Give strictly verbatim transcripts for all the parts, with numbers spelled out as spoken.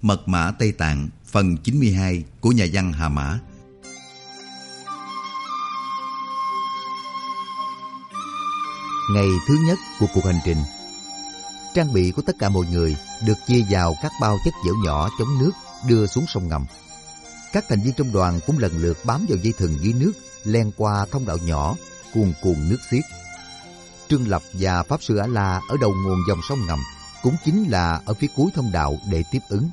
Mật mã Tây Tạng phần chín mươi hai của nhà văn Hà Mã. Ngày thứ nhất của cuộc hành trình, trang bị của tất cả mọi người được chia vào các bao chất dẻo nhỏ chống nước đưa xuống sông ngầm. Các thành viên trong đoàn cũng lần lượt bám vào dây thừng dưới nước, len qua thông đạo nhỏ, cuồn cuộn nước xiết. Trương Lập và Pháp Sư A La ở đầu nguồn dòng sông ngầm, cũng chính là ở phía cuối thông đạo để tiếp ứng.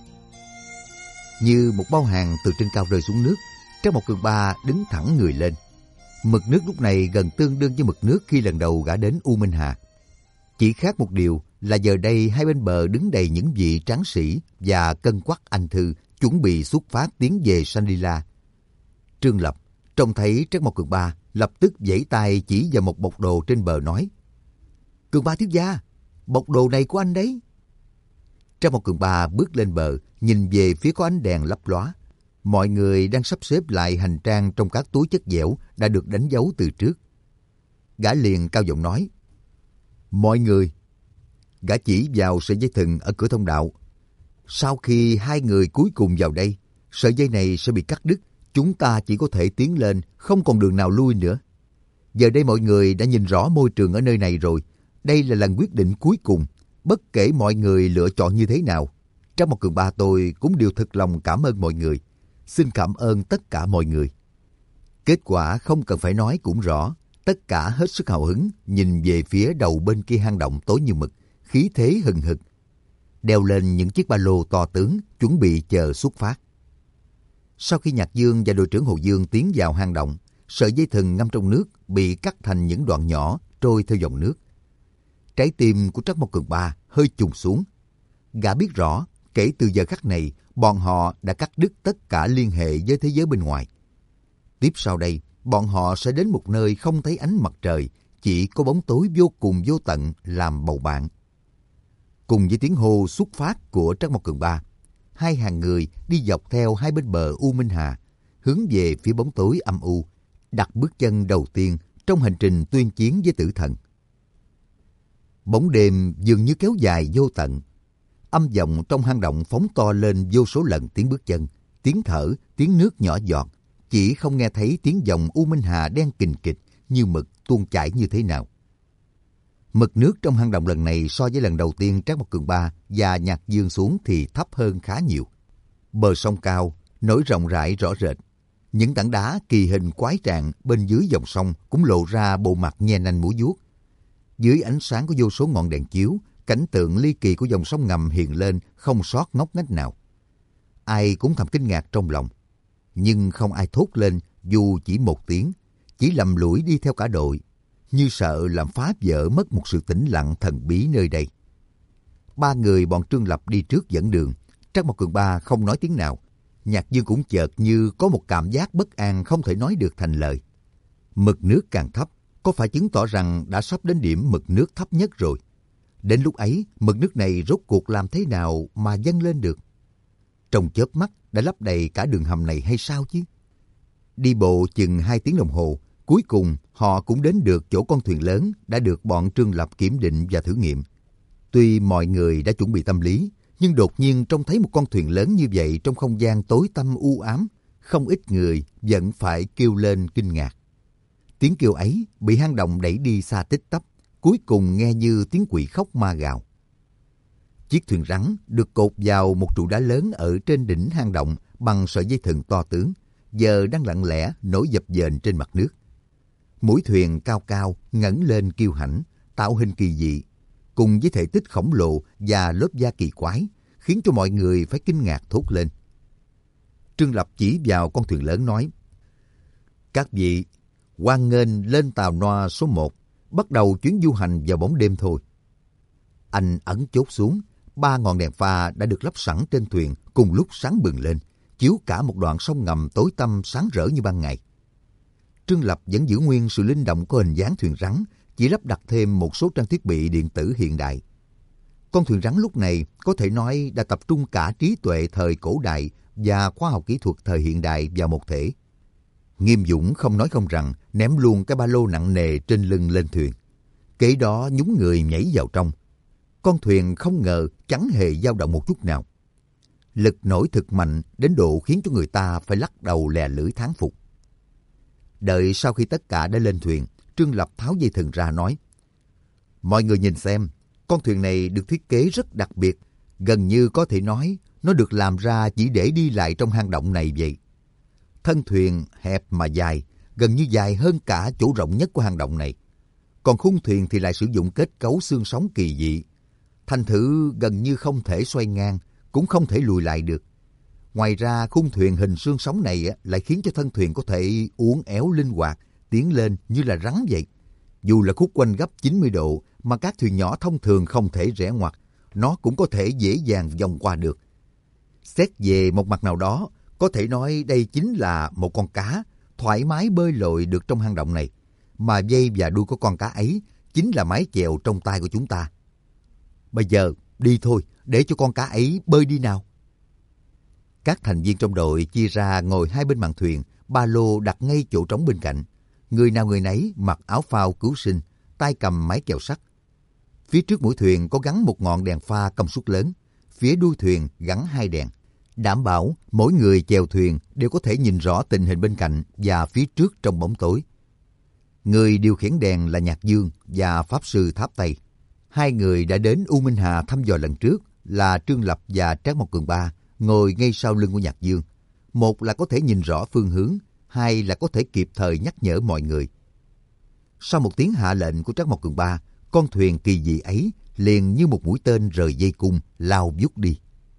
Như một bao hàng từ trên cao rơi xuống nước, Trác Mộc Cường Ba đứng thẳng người lên. Mực nước lúc này gần tương đương với mực nước khi lần đầu gã đến U Minh Hà. Chỉ khác một điều là giờ đây hai bên bờ đứng đầy những vị tráng sĩ và cân quắc anh thư chuẩn bị xuất phát tiến về Shangri-La. Trương Lập trông thấy Trác Mộc Cường Ba lập tức giãy tay chỉ vào một bọc đồ trên bờ nói: "Cường Ba thiếu gia, bọc đồ này của anh đấy." Trác Mộc Cường Ba bước lên bờ, nhìn về phía có ánh đèn lấp lóa. Mọi người đang sắp xếp lại hành trang trong các túi chất dẻo đã được đánh dấu từ trước. Gã liền cao giọng nói: "Mọi người." Gã chỉ vào sợi dây thừng ở cửa thông đạo. "Sau khi hai người cuối cùng vào đây, sợi dây này sẽ bị cắt đứt. Chúng ta chỉ có thể tiến lên, không còn đường nào lui nữa. Giờ đây mọi người đã nhìn rõ môi trường ở nơi này rồi. Đây là lần quyết định cuối cùng. Bất kể mọi người lựa chọn như thế nào, Trác Mộc Cường Ba tôi cũng đều thực lòng cảm ơn mọi người. Xin cảm ơn tất cả mọi người." Kết quả không cần phải nói cũng rõ. Tất cả hết sức hào hứng, nhìn về phía đầu bên kia hang động tối như mực, khí thế hừng hực, đeo lên những chiếc ba lô to tướng, chuẩn bị chờ xuất phát. Sau khi Nhạc Dương và đội trưởng Hồ Dương tiến vào hang động, sợi dây thừng ngâm trong nước bị cắt thành những đoạn nhỏ trôi theo dòng nước. Trái tim của Trác Mộc Cường Ba hơi chùng xuống. Gã biết rõ, kể từ giờ khắc này, bọn họ đã cắt đứt tất cả liên hệ với thế giới bên ngoài. Tiếp sau đây, bọn họ sẽ đến một nơi không thấy ánh mặt trời, chỉ có bóng tối vô cùng vô tận làm bầu bạn. Cùng với tiếng hô xuất phát của Trác Mộc Cường Ba, hai hàng người đi dọc theo hai bên bờ U Minh Hà, hướng về phía bóng tối âm u, đặt bước chân đầu tiên trong hành trình tuyên chiến với tử thần. Bóng đêm dường như kéo dài vô tận. Âm vọng trong hang động phóng to lên vô số lần tiếng bước chân, tiếng thở, tiếng nước nhỏ giọt, chỉ không nghe thấy tiếng dòng U Minh Hà đen kình kịch như mực tuôn chảy như thế nào. Mực nước trong hang động lần này so với lần đầu tiên Trác Mộc Cường Ba và Nhạc Dương xuống thì thấp hơn khá nhiều. Bờ sông cao, nổi rộng rãi rõ rệt. Những tảng đá kỳ hình quái trạng bên dưới dòng sông cũng lộ ra bộ mặt nhe nanh múa vuốt. Dưới ánh sáng của vô số ngọn đèn chiếu, cảnh tượng ly kỳ của dòng sông ngầm hiện lên không sót ngóc ngách nào. Ai cũng thầm kinh ngạc trong lòng, nhưng không ai thốt lên dù chỉ một tiếng, chỉ lầm lũi đi theo cả đội, như sợ làm phá vỡ mất một sự tĩnh lặng thần bí nơi đây. Ba người bọn Trương Lập đi trước dẫn đường, Trác Mộc Cường Ba không nói tiếng nào. Nhạc Dương cũng chợt như có một cảm giác bất an không thể nói được thành lời. Mực nước càng thấp, có phải chứng tỏ rằng đã sắp đến điểm mực nước thấp nhất rồi? Đến lúc ấy, mực nước này rốt cuộc làm thế nào mà dâng lên được? Trong chớp mắt đã lấp đầy cả đường hầm này hay sao chứ? Đi bộ chừng hai tiếng đồng hồ, cuối cùng họ cũng đến được chỗ con thuyền lớn đã được bọn Trương Lập kiểm định và thử nghiệm. Tuy mọi người đã chuẩn bị tâm lý, nhưng đột nhiên trông thấy một con thuyền lớn như vậy trong không gian tối tăm u ám, không ít người vẫn phải kêu lên kinh ngạc. Tiếng kêu ấy bị hang động đẩy đi xa tích tắp, cuối cùng nghe như tiếng quỷ khóc ma gào. Chiếc thuyền rắn được cột vào một trụ đá lớn ở trên đỉnh hang động bằng sợi dây thừng to tướng, giờ đang lặng lẽ nổi dập dềnh trên mặt nước. Mũi thuyền cao cao ngẩng lên kiêu hãnh, tạo hình kỳ dị, cùng với thể tích khổng lồ và lớp da kỳ quái, khiến cho mọi người phải kinh ngạc thốt lên. Trương Lập chỉ vào con thuyền lớn nói: "Các vị, hoan nghênh lên tàu Noa số một, bắt đầu chuyến du hành vào bóng đêm thôi." Anh ấn chốt xuống, ba ngọn đèn pha đã được lắp sẵn trên thuyền cùng lúc sáng bừng lên, chiếu cả một đoạn sông ngầm tối tăm sáng rỡ như ban ngày. Trương Lập vẫn giữ nguyên sự linh động của hình dáng thuyền rắn, chỉ lắp đặt thêm một số trang thiết bị điện tử hiện đại. Con thuyền rắn lúc này có thể nói đã tập trung cả trí tuệ thời cổ đại và khoa học kỹ thuật thời hiện đại vào một thể. Nghiêm Dũng không nói không rằng ném luôn cái ba lô nặng nề trên lưng lên thuyền. Kế đó nhúng người nhảy vào trong. Con thuyền không ngờ chẳng hề dao động một chút nào. Lực nổi thực mạnh đến độ khiến cho người ta phải lắc đầu lè lưỡi thán phục. Đợi sau khi tất cả đã lên thuyền, Trương Lập tháo dây thừng ra nói: mọi người nhìn xem, con thuyền này được thiết kế rất đặc biệt, gần như có thể nói nó được làm ra chỉ để đi lại trong hang động này vậy. Thân thuyền hẹp mà dài, gần như dài hơn cả chỗ rộng nhất của hang động này. Còn khung thuyền thì lại sử dụng kết cấu xương sống kỳ dị. Thành thử gần như không thể xoay ngang, cũng không thể lùi lại được. Ngoài ra, khung thuyền hình xương sống này lại khiến cho thân thuyền có thể uốn éo linh hoạt, tiến lên như là rắn vậy. Dù là khúc quanh gấp chín mươi độ mà các thuyền nhỏ thông thường không thể rẽ ngoặt, nó cũng có thể dễ dàng vòng qua được. Xét về một mặt nào đó, có thể nói đây chính là một con cá thoải mái bơi lội được trong hang động này, mà dây và đuôi của con cá ấy chính là mái chèo trong tay của chúng ta. Bây giờ đi thôi, để cho con cá ấy bơi đi nào. Các thành viên trong đội chia ra ngồi hai bên mạn thuyền, ba lô đặt ngay chỗ trống bên cạnh. Người nào người nấy mặc áo phao cứu sinh, tay cầm máy chèo sắt. Phía trước mũi thuyền có gắn một ngọn đèn pha công suất lớn, phía đuôi thuyền gắn hai đèn, đảm bảo mỗi người chèo thuyền đều có thể nhìn rõ tình hình bên cạnh và phía trước trong bóng tối. Người điều khiển đèn là Nhạc Dương và Pháp Sư Tháp Tây. Hai người đã đến U Minh Hà thăm dò lần trước là Trương Lập và Trác Mộc Cường Ba ngồi ngay sau lưng của Nhạc Dương. Một là có thể nhìn rõ phương hướng, hai là có thể kịp thời nhắc nhở mọi người. Sau một tiếng hạ lệnh của Trác Mộc Cường Ba, con thuyền kỳ dị ấy liền như một mũi tên rời dây cung lao vút đi.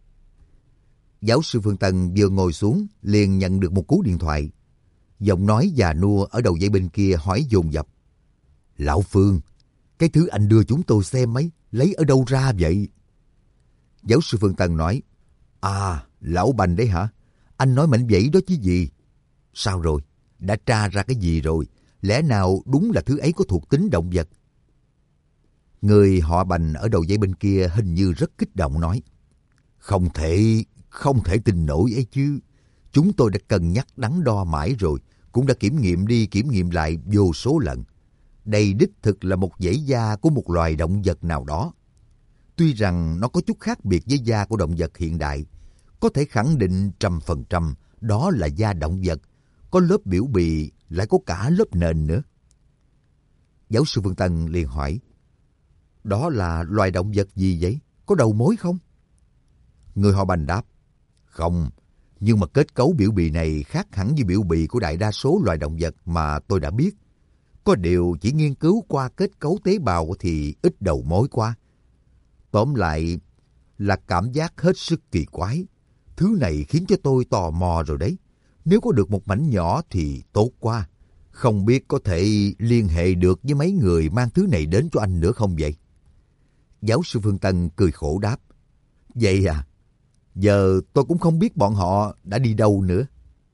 Giáo sư Phương Tân vừa ngồi xuống liền nhận được một cú điện thoại. Giọng nói già nua ở đầu dây bên kia hỏi dồn dập: Lão Phương, cái thứ anh đưa chúng tôi xem ấy, lấy ở đâu ra vậy? Giáo sư Phương Tân nói: À, lão Bành đấy hả? Anh nói mảnh vẩy đó chứ gì? Sao rồi? Đã tra ra cái gì rồi? Lẽ nào đúng là thứ ấy có thuộc tính động vật? Người họ Bành ở đầu dây bên kia hình như rất kích động nói: Không thể, không thể tin nổi ấy chứ. Chúng tôi đã cân nhắc đắn đo mãi rồi, cũng đã kiểm nghiệm đi kiểm nghiệm lại vô số lần. Đây đích thực là một dãy da của một loài động vật nào đó. Tuy rằng nó có chút khác biệt với da của động vật hiện đại, có thể khẳng định trăm phần trăm đó là da động vật, có lớp biểu bì, lại có cả lớp nền nữa. Giáo sư Phương Tân liền hỏi: Đó là loài động vật gì vậy? Có đầu mối không? Người họ Bành đáp: Không, nhưng mà kết cấu biểu bì này khác hẳn với biểu bì của đại đa số loài động vật mà tôi đã biết. Có điều chỉ nghiên cứu qua kết cấu tế bào thì ít đầu mối quá. Tóm lại là cảm giác hết sức kỳ quái. Thứ này khiến cho tôi tò mò rồi đấy. Nếu có được một mảnh nhỏ thì tốt quá. Không biết có thể liên hệ được với mấy người mang thứ này đến cho anh nữa không vậy? Giáo sư Phương Tân cười khổ đáp: Vậy à? Giờ tôi cũng không biết bọn họ đã đi đâu nữa.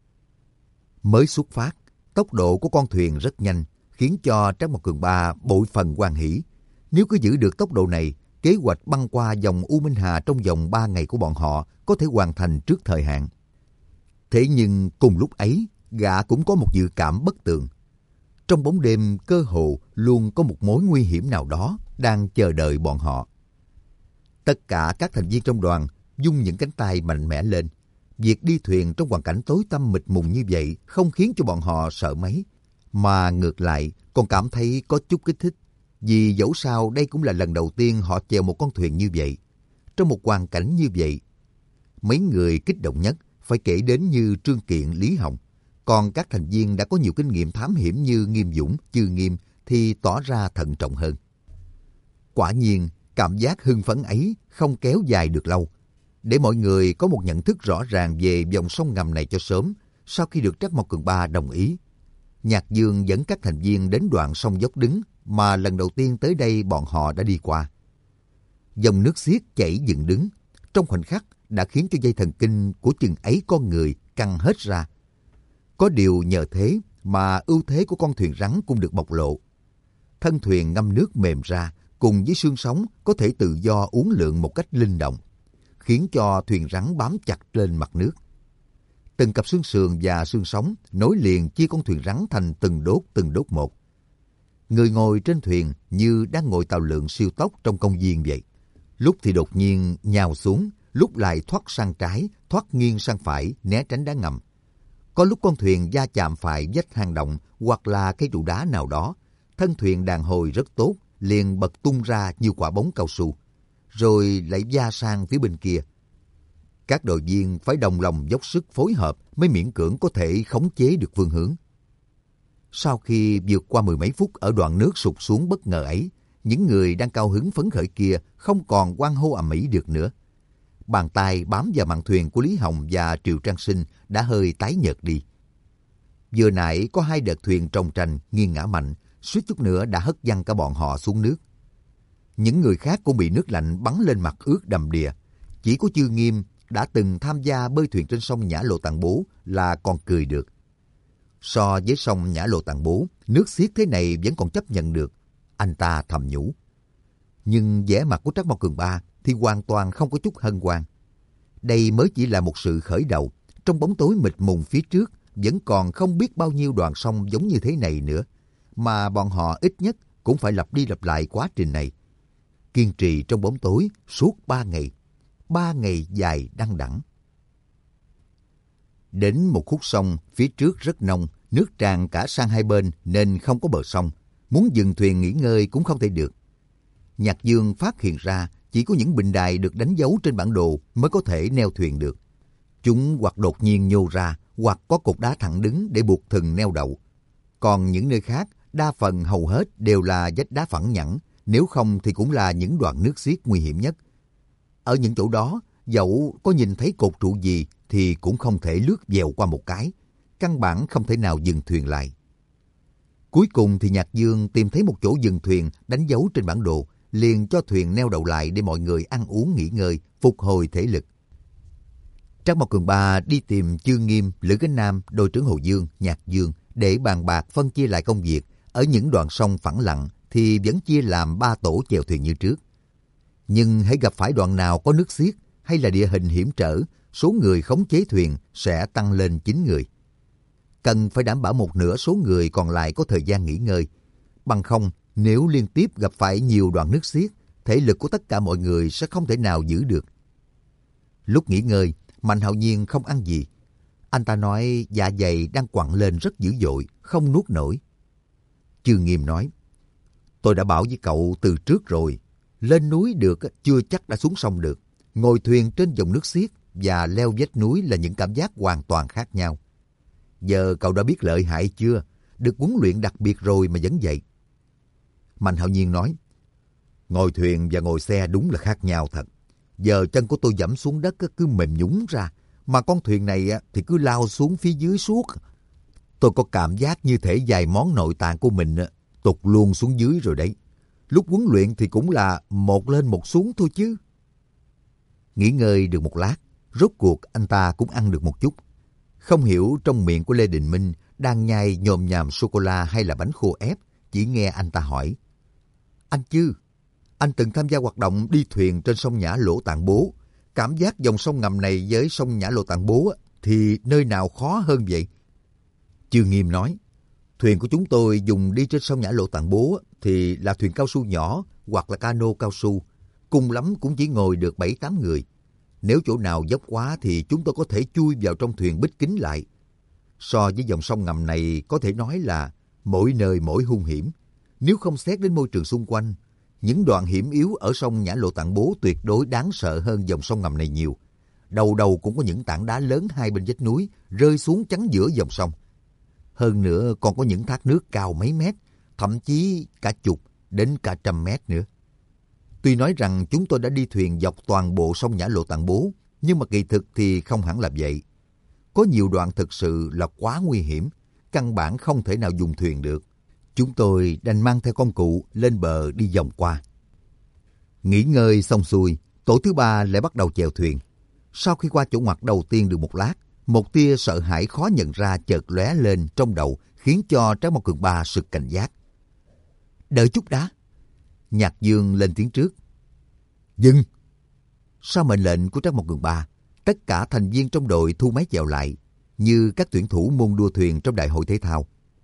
Mới xuất phát, tốc độ của con thuyền rất nhanh, khiến cho Trác Mộc Cường Ba bội phần hoan hỉ. Nếu cứ giữ được tốc độ này, kế hoạch băng qua dòng U Minh Hà trong vòng ba ngày của bọn họ có thể hoàn thành trước thời hạn. Thế nhưng cùng lúc ấy, gã cũng có một dự cảm bất tường. Trong bóng đêm cơ hồ luôn có một mối nguy hiểm nào đó đang chờ đợi bọn họ. Tất cả các thành viên trong đoàn vung những cánh tay mạnh mẽ lên. Việc đi thuyền trong hoàn cảnh tối tăm mịt mùng như vậy không khiến cho bọn họ sợ mấy, mà ngược lại còn cảm thấy có chút kích thích. Vì dẫu sao đây cũng là lần đầu tiên họ chèo một con thuyền như vậy. Trong một hoàn cảnh như vậy, mấy người kích động nhất phải kể đến như Trương Kiện, Lý Hồng. Còn các thành viên đã có nhiều kinh nghiệm thám hiểm như Nghiêm Dũng, Chư Nghiêm thì tỏ ra thận trọng hơn. Quả nhiên, cảm giác hưng phấn ấy không kéo dài được lâu. Để mọi người có một nhận thức rõ ràng về dòng sông ngầm này cho sớm, sau khi được Trác Mộc Cường Ba đồng ý, Nhạc Dương dẫn các thành viên đến đoạn sông dốc đứng mà lần đầu tiên tới đây bọn họ đã đi qua. Dòng nước xiết chảy dựng đứng, trong khoảnh khắc đã khiến cho dây thần kinh của chừng ấy con người căng hết ra. Có điều nhờ thế mà ưu thế của con thuyền rắn cũng được bộc lộ. Thân thuyền ngâm nước mềm ra, cùng với xương sống có thể tự do uốn lượn một cách linh động, khiến cho thuyền rắn bám chặt lên mặt nước. Từng cặp xương sườn và xương sống nối liền chia con thuyền rắn thành từng đốt từng đốt một. Người ngồi trên thuyền như đang ngồi tàu lượn siêu tốc trong công viên vậy. Lúc thì đột nhiên nhào xuống, lúc lại thoát sang trái, thoát nghiêng sang phải, né tránh đá ngầm. Có lúc con thuyền va chạm phải vách hang động hoặc là cây trụ đá nào đó, thân thuyền đàn hồi rất tốt, liền bật tung ra như quả bóng cao su, rồi lại va sang phía bên kia. Các đội viên phải đồng lòng dốc sức phối hợp mới miễn cưỡng có thể khống chế được phương hướng. Sau khi vượt qua mười mấy phút ở đoạn nước sụt xuống bất ngờ ấy, những người đang cao hứng phấn khởi kia không còn hoan hô ầm ĩ được nữa. Bàn tay bám vào mạn thuyền của Lý Hồng và Triệu Trang Sinh đã hơi tái nhợt đi. Vừa nãy có hai đợt thuyền trồng tranh nghiêng ngã mạnh, suýt chút nữa đã hất văng cả bọn họ xuống nước. Những người khác cũng bị nước lạnh bắn lên mặt ướt đầm đìa. Chỉ có Chư Nghiêm đã từng tham gia bơi thuyền trên sông Nhã Lộ Tạng Bố là còn cười được. So với sông Nhã Lộ Tạng Bố, nước xiết thế này vẫn còn chấp nhận được, anh ta thầm nhủ. Nhưng vẻ mặt của Trác Mao Cường Ba thì hoàn toàn không có chút hân hoan. Đây mới chỉ là một sự khởi đầu. Trong bóng tối mịt mùng phía trước vẫn còn không biết bao nhiêu đoạn sông giống như thế này nữa, mà bọn họ ít nhất cũng phải lặp đi lặp lại quá trình này. Kiên trì trong bóng tối suốt ba ngày. Ba ngày dài đăng đẳng. Đến một khúc sông, phía trước rất nông, nước tràn cả sang hai bên nên không có bờ sông. Muốn dừng thuyền nghỉ ngơi cũng không thể được. Nhạc Dương phát hiện ra chỉ có những bình đài được đánh dấu trên bản đồ mới có thể neo thuyền được. Chúng hoặc đột nhiên nhô ra, hoặc có cột đá thẳng đứng để buộc thừng neo đậu. Còn những nơi khác, đa phần hầu hết đều là vách đá phẳng nhẵn, nếu không thì cũng là những đoạn nước xiết nguy hiểm nhất. Ở những chỗ đó, dẫu có nhìn thấy cột trụ gì thì cũng không thể lướt dèo qua một cái, căn bản không thể nào dừng thuyền lại. Cuối cùng thì Nhạc Dương tìm thấy một chỗ dừng thuyền đánh dấu trên bản đồ, liền cho thuyền neo đậu lại để mọi người ăn uống nghỉ ngơi, phục hồi thể lực. Trác Mao Cường Ba đi tìm Chư Nghiêm, Lữ Cánh Nam, đội trưởng Hồ Dương, Nhạc Dương để bàn bạc phân chia lại công việc. Ở những đoạn sông phẳng lặng thì vẫn chia làm ba tổ chèo thuyền như trước. Nhưng hãy gặp phải đoạn nào có nước xiết hay là địa hình hiểm trở, số người khống chế thuyền sẽ tăng lên chín người. Cần phải đảm bảo một nửa số người còn lại có thời gian nghỉ ngơi. Bằng không, nếu liên tiếp gặp phải nhiều đoạn nước xiết, thể lực của tất cả mọi người sẽ không thể nào giữ được. Lúc nghỉ ngơi, Mạnh Hạo Nhiên không ăn gì. Anh ta nói dạ dày đang quặn lên rất dữ dội, không nuốt nổi. Chư Nghiêm nói, tôi đã bảo với cậu từ trước rồi, lên núi được chưa chắc đã xuống sông được. Ngồi thuyền trên dòng nước xiết và leo vách núi là những cảm giác hoàn toàn khác nhau. Giờ cậu đã biết lợi hại chưa? Được huấn luyện đặc biệt rồi mà vẫn vậy. Mạnh Hạo Nhiên nói, ngồi thuyền và ngồi xe đúng là khác nhau thật. Giờ chân của tôi dẫm xuống đất cứ mềm nhũn ra, mà con thuyền này thì cứ lao xuống phía dưới suốt. Tôi có cảm giác như thể vài món nội tạng của mình tụt luôn xuống dưới rồi đấy. Lúc huấn luyện thì cũng là một lên một xuống thôi chứ. Nghỉ ngơi được một lát, rốt cuộc anh ta cũng ăn được một chút. Không hiểu trong miệng của Lê Đình Minh đang nhai nhồm nhàm sô-cô-la hay là bánh khô ép, chỉ nghe anh ta hỏi. Anh Chư, anh từng tham gia hoạt động đi thuyền trên sông Nhã Lỗ Tạng Bố. Cảm giác dòng sông ngầm này với sông Nhã Lỗ Tạng Bố thì nơi nào khó hơn vậy? Chư Nghiêm nói, thuyền của chúng tôi dùng đi trên sông Nhã Lỗ Tạng Bố thì là thuyền cao su nhỏ hoặc là cano cao su. Cùng lắm cũng chỉ ngồi được bảy tám người. Nếu chỗ nào dốc quá thì chúng tôi có thể chui vào trong thuyền bít kín lại. So với dòng sông ngầm này có thể nói là mỗi nơi mỗi hung hiểm. Nếu không xét đến môi trường xung quanh, những đoạn hiểm yếu ở sông Nhã Lộ Tạng Bố tuyệt đối đáng sợ hơn dòng sông ngầm này nhiều. Đầu đầu cũng có những tảng đá lớn hai bên vách núi rơi xuống chắn giữa dòng sông. Hơn nữa còn có những thác nước cao mấy mét, thậm chí cả chục đến cả trăm mét nữa. Tuy nói rằng chúng tôi đã đi thuyền dọc toàn bộ sông Nhã Lộ Tạng Bố, nhưng mà kỳ thực thì không hẳn là vậy. Có nhiều đoạn thực sự là quá nguy hiểm, căn bản không thể nào dùng thuyền được. Chúng tôi đành mang theo công cụ lên bờ đi vòng qua. Nghỉ ngơi xong xuôi, tổ thứ ba lại bắt đầu chèo thuyền. Sau khi qua chỗ ngoặt đầu tiên được một lát, một tia sợ hãi khó nhận ra chợt lóe lên trong đầu, khiến cho Trác Mao Cường Ba sực cảnh giác. Đợi chút đã. Nhạc Dương lên tiếng trước. Dừng! Sau mệnh lệnh của Trác Mao Cường Ba, tất cả thành viên trong đội thu máy chèo lại, như các tuyển thủ môn đua thuyền trong đại hội thể thao.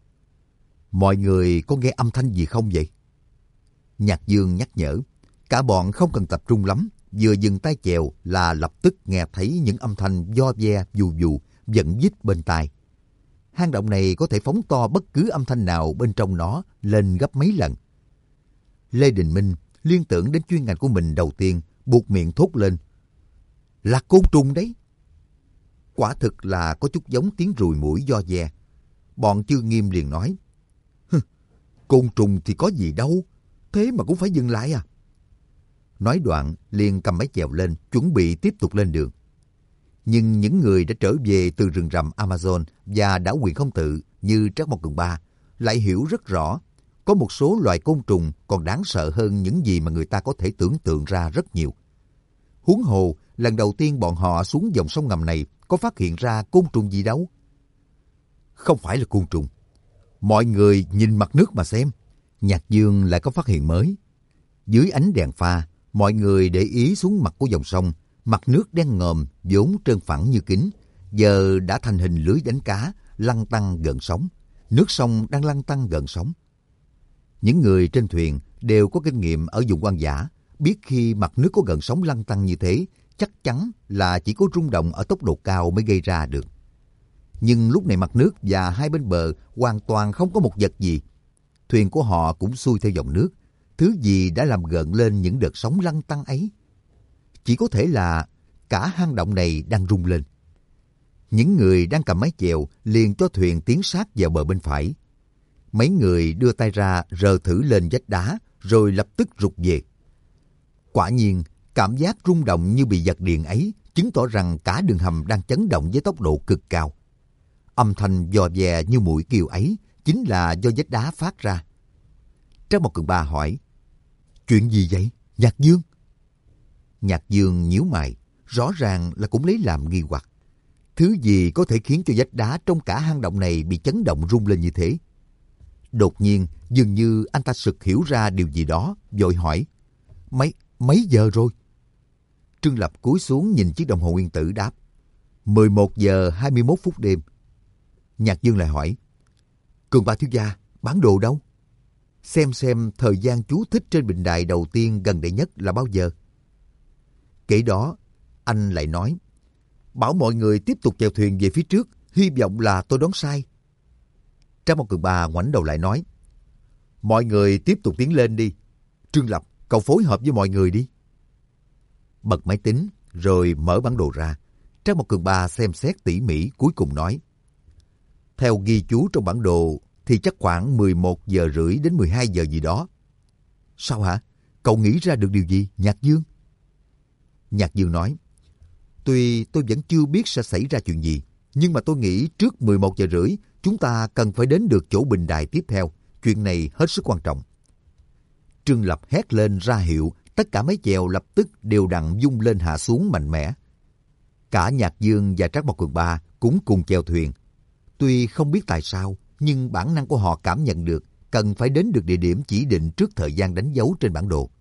Mọi người có nghe âm thanh gì không vậy? Nhạc Dương nhắc nhở, cả bọn không cần tập trung lắm, vừa dừng tay chèo là lập tức nghe thấy những âm thanh vo ve vù vù vẫn vít bên tai. Hang động này có thể phóng to bất cứ âm thanh nào bên trong nó lên gấp mấy lần. Lê Đình Minh liên tưởng đến chuyên ngành của mình đầu tiên, buột miệng thốt lên. Là côn trùng đấy. Quả thực là có chút giống tiếng ruồi muỗi vo ve. Bọn Chư Nghiêm liền nói. Côn trùng thì có gì đâu, thế mà cũng phải dừng lại à? Nói đoạn liền cầm máy chèo lên, chuẩn bị tiếp tục lên đường. Nhưng những người đã trở về từ rừng rậm Amazon và đảo Quyền Không Tự như Trác Mộc Cường Ba lại hiểu rất rõ, có một số loài côn trùng còn đáng sợ hơn những gì mà người ta có thể tưởng tượng ra rất nhiều. Huống hồ, lần đầu tiên bọn họ xuống dòng sông ngầm này có phát hiện ra côn trùng gì đâu. Không phải là côn trùng. Mọi người nhìn mặt nước mà xem. Nhạc Dương lại có phát hiện mới. Dưới ánh đèn pha, mọi người để ý xuống mặt của dòng sông. Mặt nước đen ngòm, vốn trơn phẳng như kính, giờ đã thành hình lưới đánh cá, lăn tăn gần sóng. Nước sông đang lăn tăn gần sóng. Những người trên thuyền đều có kinh nghiệm ở vùng hoang dã, biết khi mặt nước có gần sóng lăn tăn như thế, chắc chắn là chỉ có rung động ở tốc độ cao mới gây ra được. Nhưng lúc này mặt nước và hai bên bờ hoàn toàn không có một vật gì. Thuyền của họ cũng xuôi theo dòng nước. Thứ gì đã làm gợn lên những đợt sóng lăn tăn ấy? Chỉ có thể là cả hang động này đang rung lên. Những người đang cầm mái chèo liền cho thuyền tiến sát vào bờ bên phải. Mấy người đưa tay ra rờ thử lên vách đá rồi lập tức rụt về. Quả nhiên, cảm giác rung động như bị giật điện ấy chứng tỏ rằng cả đường hầm đang chấn động với tốc độ cực cao. Âm thanh dò dè như mũi kêu ấy chính là do vách đá phát ra. Trác Mộc Cường Ba hỏi, chuyện gì vậy, Nhạc Dương? Nhạc Dương nhíu mày, rõ ràng là cũng lấy làm nghi hoặc. Thứ gì có thể khiến cho vách đá trong cả hang động này bị chấn động rung lên như thế? Đột nhiên, dường như anh ta sực hiểu ra điều gì đó, vội hỏi, mấy, mấy giờ rồi? Trương Lập cúi xuống nhìn chiếc đồng hồ nguyên tử đáp, mười một giờ hai mươi mốt phút đêm. Nhạc Dương lại hỏi, Cường Ba thiếu gia, bản đồ đâu? Xem xem thời gian chú thích trên bình đài đầu tiên gần đây nhất là bao giờ? Kể đó, anh lại nói, bảo mọi người tiếp tục chèo thuyền về phía trước, hy vọng là tôi đoán sai. Trác Mộc Cường Ba ngoảnh đầu lại nói, mọi người tiếp tục tiến lên đi. Trương Lập, cậu phối hợp với mọi người đi. Bật máy tính, rồi mở bản đồ ra. Trác Mộc Cường Ba xem xét tỉ mỉ, cuối cùng nói, theo ghi chú trong bản đồ thì chắc khoảng mười một giờ rưỡi đến mười hai giờ gì đó. Sao hả? Cậu nghĩ ra được điều gì, Nhạc Dương? Nhạc Dương nói, tuy tôi vẫn chưa biết sẽ xảy ra chuyện gì, nhưng mà tôi nghĩ trước mười một giờ rưỡi chúng ta cần phải đến được chỗ bình đài tiếp theo. Chuyện này hết sức quan trọng. Trương Lập hét lên ra hiệu, tất cả mái chèo lập tức đều đặn vung lên hạ xuống mạnh mẽ. Cả Nhạc Dương và Trác Mộc Cường Ba cũng cùng chèo thuyền. Tuy không biết tại sao, nhưng bản năng của họ cảm nhận được cần phải đến được địa điểm chỉ định trước thời gian đánh dấu trên bản đồ.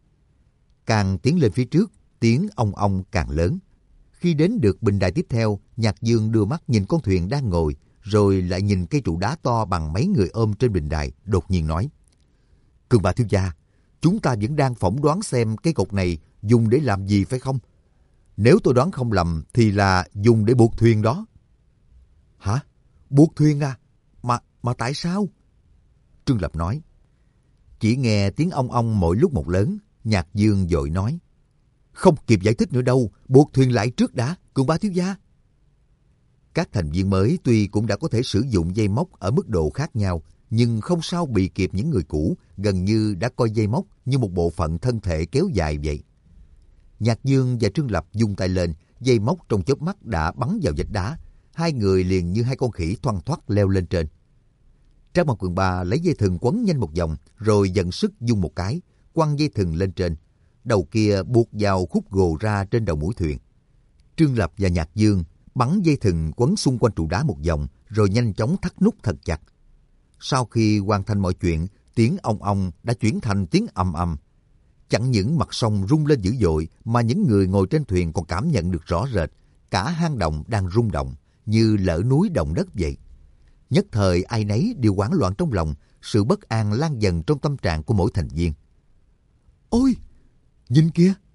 Càng tiến lên phía trước, tiếng ong ong càng lớn. Khi đến được bình đài tiếp theo, Nhạc Dương đưa mắt nhìn con thuyền đang ngồi, rồi lại nhìn cây trụ đá to bằng mấy người ôm trên bình đài, đột nhiên nói, Cường Ba thiếu gia, chúng ta vẫn đang phỏng đoán xem cái cột này dùng để làm gì phải không? Nếu tôi đoán không lầm thì là dùng để buộc thuyền đó. Hả? Buộc thuyền à? Mà, mà tại sao? Trương Lập nói. Chỉ nghe tiếng ong ong mỗi lúc một lớn, Nhạc Dương vội nói, không kịp giải thích nữa đâu, buộc thuyền lại trước đã, Cường Ba thiếu gia. Các thành viên mới tuy cũng đã có thể sử dụng dây móc ở mức độ khác nhau, nhưng không sao bị kịp những người cũ, gần như đã coi dây móc như một bộ phận thân thể kéo dài vậy. Nhạc Dương và Trương Lập vung tay lên, dây móc trong chớp mắt đã bắn vào vách đá. Hai người liền như hai con khỉ thoăn thoắt leo lên trên. Trác Mộc Cường Ba lấy dây thừng quấn nhanh một vòng, rồi dần sức vung một cái, quăng dây thừng lên trên. Đầu kia buộc vào khúc gồ ra trên đầu mũi thuyền. Trương Lập và Nhạc Dương bắn dây thừng quấn xung quanh trụ đá một vòng, rồi nhanh chóng thắt nút thật chặt. Sau khi hoàn thành mọi chuyện, tiếng ong ong đã chuyển thành tiếng ầm ầm. Chẳng những mặt sông rung lên dữ dội, mà những người ngồi trên thuyền còn cảm nhận được rõ rệt cả hang động đang rung động, như lở núi động đất vậy. Nhất thời ai nấy đều hoảng loạn trong lòng, sự bất an lan dần trong tâm trạng của mỗi thành viên. Ôi, nhìn kìa,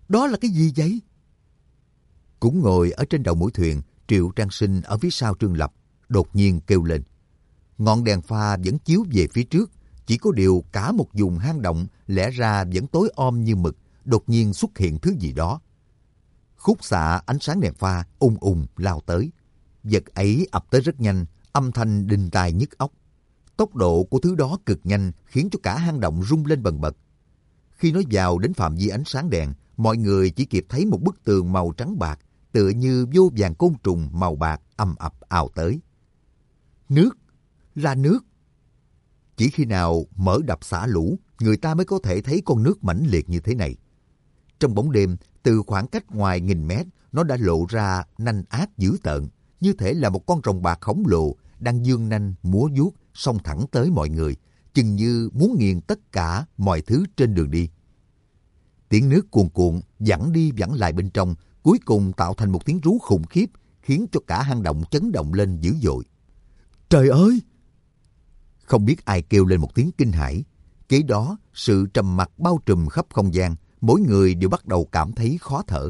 đó là cái gì vậy? Cũng ngồi ở trên đầu mũi thuyền, Triệu Trang Sinh ở phía sau Trương Lập, đột nhiên kêu lên. Ngọn đèn pha vẫn chiếu về phía trước, chỉ có điều cả một vùng hang động lẽ ra vẫn tối om như mực, đột nhiên xuất hiện thứ gì đó. Khúc xạ ánh sáng đèn pha ung ung lao tới. Vật ấy ập tới rất nhanh, âm thanh đinh tai nhức óc. Tốc độ của thứ đó cực nhanh khiến cho cả hang động rung lên bần bật. Khi nó vào đến phạm vi ánh sáng đèn, mọi người chỉ kịp thấy một bức tường màu trắng bạc, tựa như vô vàn côn trùng màu bạc ầm ập ào tới. Nước, là nước. Chỉ khi nào mở đập xả lũ, người ta mới có thể thấy con nước mãnh liệt như thế này. Trong bóng đêm, từ khoảng cách ngoài nghìn mét, nó đã lộ ra nanh ác dữ tợn, như thể là một con rồng bạc khổng lồ đang giương nanh múa vuốt xông thẳng tới mọi người, chừng như muốn nghiền tất cả mọi thứ trên đường đi. Tiếng nước cuồn cuộn vẳng đi vẳng lại bên trong, cuối cùng tạo thành một tiếng rú khủng khiếp, khiến cho cả hang động chấn động lên dữ dội. Trời ơi! Không biết ai kêu lên một tiếng kinh hãi. Kế đó, sự trầm mặc bao trùm khắp không gian, mỗi người đều bắt đầu cảm thấy khó thở.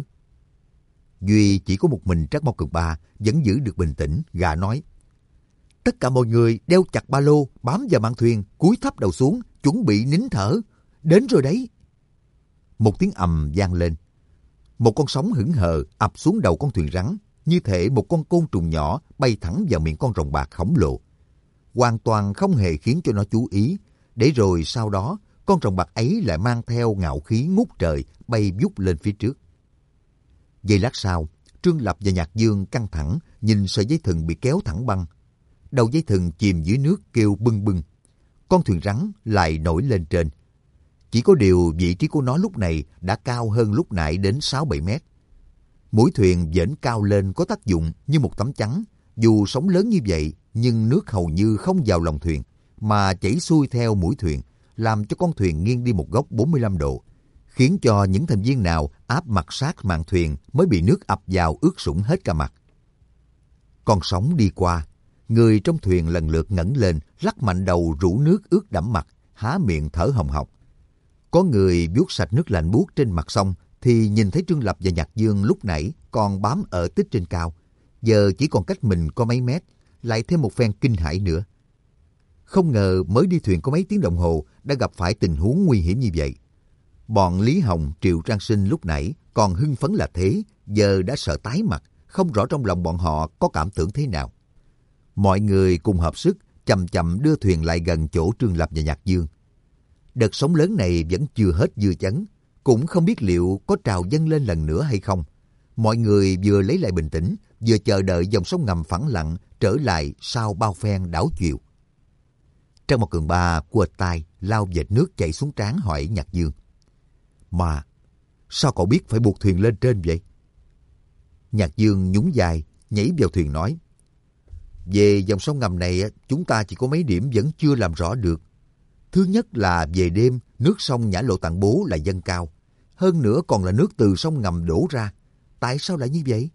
Duy chỉ có một mình Trác Mao Cường Ba vẫn giữ được bình tĩnh, gã nói. Tất cả mọi người đeo chặt ba lô, bám vào mạn thuyền, cúi thấp đầu xuống, chuẩn bị nín thở. Đến rồi đấy! Một tiếng ầm vang lên. Một con sóng hững hờ ập xuống đầu con thuyền rắn, như thể một con côn trùng nhỏ bay thẳng vào miệng con rồng bạc khổng lồ. Hoàn toàn không hề khiến cho nó chú ý, để rồi sau đó, con rồng bạc ấy lại mang theo ngạo khí ngút trời bay vút lên phía trước. Giây lát sau, Trương Lập và Nhạc Dương căng thẳng nhìn sợi dây thừng bị kéo thẳng băng. Đầu dây thừng chìm dưới nước kêu bưng bưng. Con thuyền rắn lại nổi lên trên. Chỉ có điều vị trí của nó lúc này đã cao hơn lúc nãy đến sáu bảy mét. Mũi thuyền vểnh cao lên có tác dụng như một tấm chắn. Dù sóng lớn như vậy, nhưng nước hầu như không vào lòng thuyền, mà chảy xuôi theo mũi thuyền, làm cho con thuyền nghiêng đi một góc bốn mươi lăm độ, khiến cho những thành viên nào áp mặt sát mạn thuyền mới bị nước ập vào ướt sũng hết cả mặt. Con sóng đi qua, người trong thuyền lần lượt ngẩng lên, lắc mạnh đầu rũ nước ướt đẫm mặt, há miệng thở hồng hộc. Có người vuốt sạch nước lạnh buốt trên mặt sông, thì nhìn thấy Trương Lập và Nhạc Dương lúc nãy còn bám ở tích trên cao, giờ chỉ còn cách mình có mấy mét, lại thêm một phen kinh hãi nữa. Không ngờ mới đi thuyền có mấy tiếng đồng hồ đã gặp phải tình huống nguy hiểm như vậy. Bọn Lý Hồng, Triệu Trang Sinh lúc nãy còn hưng phấn là thế, giờ đã sợ tái mặt, không rõ trong lòng bọn họ có cảm tưởng thế nào. Mọi người cùng hợp sức, chậm chậm đưa thuyền lại gần chỗ Trương Lập và Nhạc Dương. Đợt sóng lớn này vẫn chưa hết dư chấn, cũng không biết liệu có trào dâng lên lần nữa hay không. Mọi người vừa lấy lại bình tĩnh, vừa chờ đợi dòng sông ngầm phẳng lặng trở lại sau bao phen đảo chiều. Trác Mao Cường Ba quệt tai, lau vệt nước chảy xuống trán hỏi Nhạc Dương. Mà, sao cậu biết phải buộc thuyền lên trên vậy? Nhạc Dương nhún vai, nhảy vào thuyền nói. Về dòng sông ngầm này, chúng ta chỉ có mấy điểm vẫn chưa làm rõ được. Thứ nhất là về đêm, nước sông Nhã Lộ Tạng Bố lại dâng cao. Hơn nữa còn là nước từ sông ngầm đổ ra. Tại sao lại như vậy?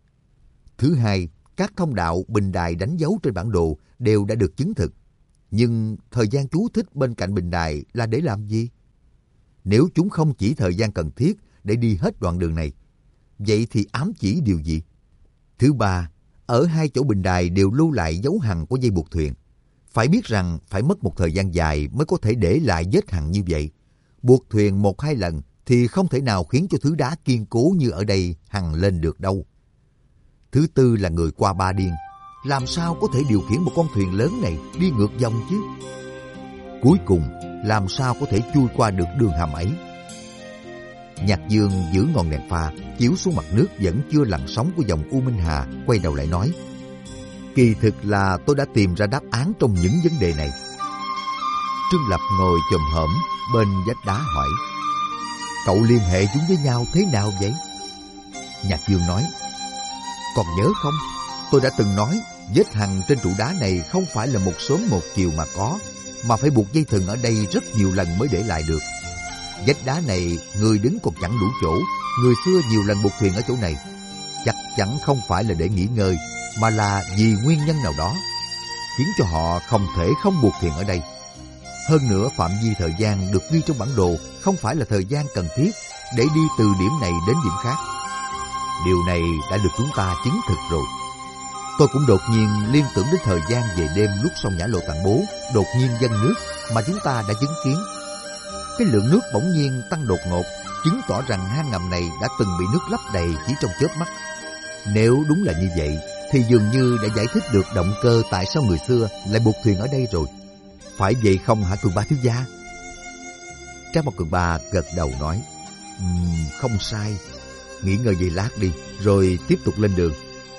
Thứ hai, các thông đạo, bình đài đánh dấu trên bản đồ đều đã được chứng thực. Nhưng thời gian chú thích bên cạnh bình đài là để làm gì? Nếu chúng không chỉ thời gian cần thiết để đi hết đoạn đường này, vậy thì ám chỉ điều gì? Thứ ba, ở hai chỗ bình đài đều lưu lại dấu hằn của dây buộc thuyền. Phải biết rằng phải mất một thời gian dài mới có thể để lại vết hằn như vậy. Buộc thuyền một hai lần thì không thể nào khiến cho thứ đá kiên cố như ở đây hằn lên được đâu. Thứ tư là người qua ba điên. Làm sao có thể điều khiển một con thuyền lớn này đi ngược dòng chứ? Cuối cùng, làm sao có thể chui qua được đường hầm ấy? Nhạc Dương giữ ngọn đèn pha chiếu xuống mặt nước vẫn chưa lặn sóng của dòng U Minh Hà, quay đầu lại nói. Kỳ thực là tôi đã tìm ra đáp án trong những vấn đề này. Trương Lập ngồi chồm hổm bên vách đá hỏi. Cậu liên hệ chúng với nhau thế nào vậy? Nhạc Dương nói. Còn nhớ không? Tôi đã từng nói vết hằn trên trụ đá này không phải là một sớm một chiều mà có, mà phải buộc dây thừng ở đây rất nhiều lần mới để lại được. Vách đá này người đứng còn chẳng đủ chỗ, người xưa nhiều lần buộc thuyền ở chỗ này. Chắc chắn không phải là để nghỉ ngơi, mà là vì nguyên nhân nào đó, khiến cho họ không thể không buộc thuyền ở đây. Hơn nữa phạm vi thời gian được ghi trong bản đồ không phải là thời gian cần thiết, để đi từ điểm này đến điểm khác. Điều này đã được chúng ta chứng thực rồi. Tôi cũng đột nhiên liên tưởng đến thời gian về đêm lúc sông Nhã Lộ Tạng Bố đột nhiên dâng nước mà chúng ta đã chứng kiến. Cái lượng nước bỗng nhiên tăng đột ngột, chứng tỏ rằng hang ngầm này đã từng bị nước lấp đầy chỉ trong chớp mắt. Nếu đúng là như vậy, thì dường như đã giải thích được động cơ tại sao người xưa lại buộc thuyền ở đây rồi. Phải vậy không hả Cường Ba thiếu gia? Trang Một Cường Ba gật đầu nói, um, không sai. Nghỉ ngơi giây lát đi, rồi tiếp tục lên đường.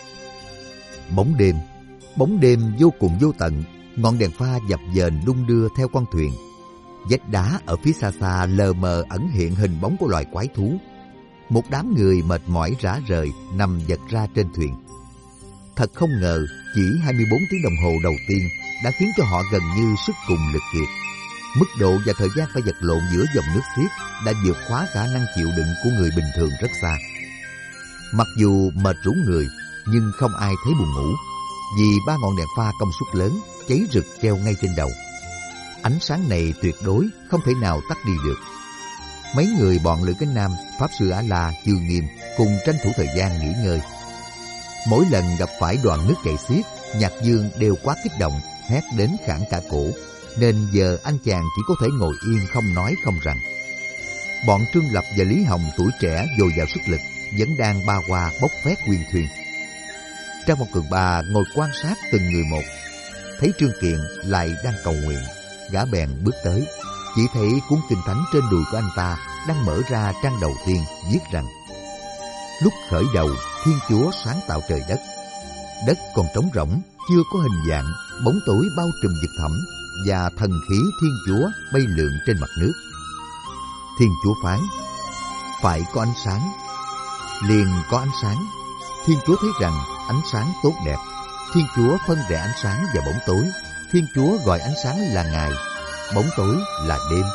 Bóng đêm, bóng đêm vô cùng vô tận, ngọn đèn pha dập dềnh đung đưa theo con thuyền. Vách đá ở phía xa xa lờ mờ ẩn hiện hình bóng của loài quái thú. Một đám người mệt mỏi rã rời nằm vật ra trên thuyền. Thật không ngờ, chỉ hai mươi bốn tiếng đồng hồ đầu tiên đã khiến cho họ gần như sức cùng lực kiệt. Mức độ và thời gian phải vật lộn giữa dòng nước xiết đã vượt quá khả năng chịu đựng của người bình thường rất xa. Mặc dù mệt rũ người, nhưng không ai thấy buồn ngủ, vì ba ngọn đèn pha công suất lớn cháy rực treo ngay trên đầu. Ánh sáng này tuyệt đối không thể nào tắt đi được. Mấy người bọn Lữ Cánh Nam, Pháp Sư Á La, Chư Nghiêm cùng tranh thủ thời gian nghỉ ngơi. Mỗi lần gặp phải đoàn nước chảy xiết, Nhạc Dương đều quá kích động, hét đến khản cả cổ, nên giờ anh chàng chỉ có thể ngồi yên không nói không rằng. Bọn Trương Lập và Lý Hồng tuổi trẻ dồi dào sức lực vẫn đang ba hoa bốc phét nguyên thuyền. Trang Một Cường Ba ngồi quan sát từng người một, thấy Trương Kiện lại đang cầu nguyện, gã bèn bước tới, chỉ thấy cuốn kinh thánh trên đùi của anh ta đang mở ra trang đầu tiên, viết rằng: lúc khởi đầu Thiên Chúa sáng tạo trời đất, đất còn trống rỗng, chưa có hình dạng, bóng tối bao trùm vực thẳm và thần khí Thiên Chúa bay lượn trên mặt nước. Thiên Chúa phán: phải có ánh sáng. Liền có ánh sáng. Thiên Chúa thấy rằng ánh sáng tốt đẹp. Thiên Chúa phân rẽ ánh sáng và bóng tối. Thiên Chúa gọi ánh sáng là ngày, bóng tối là đêm.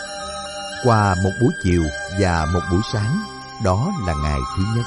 Qua một buổi chiều và một buổi sáng, đó là ngày thứ nhất.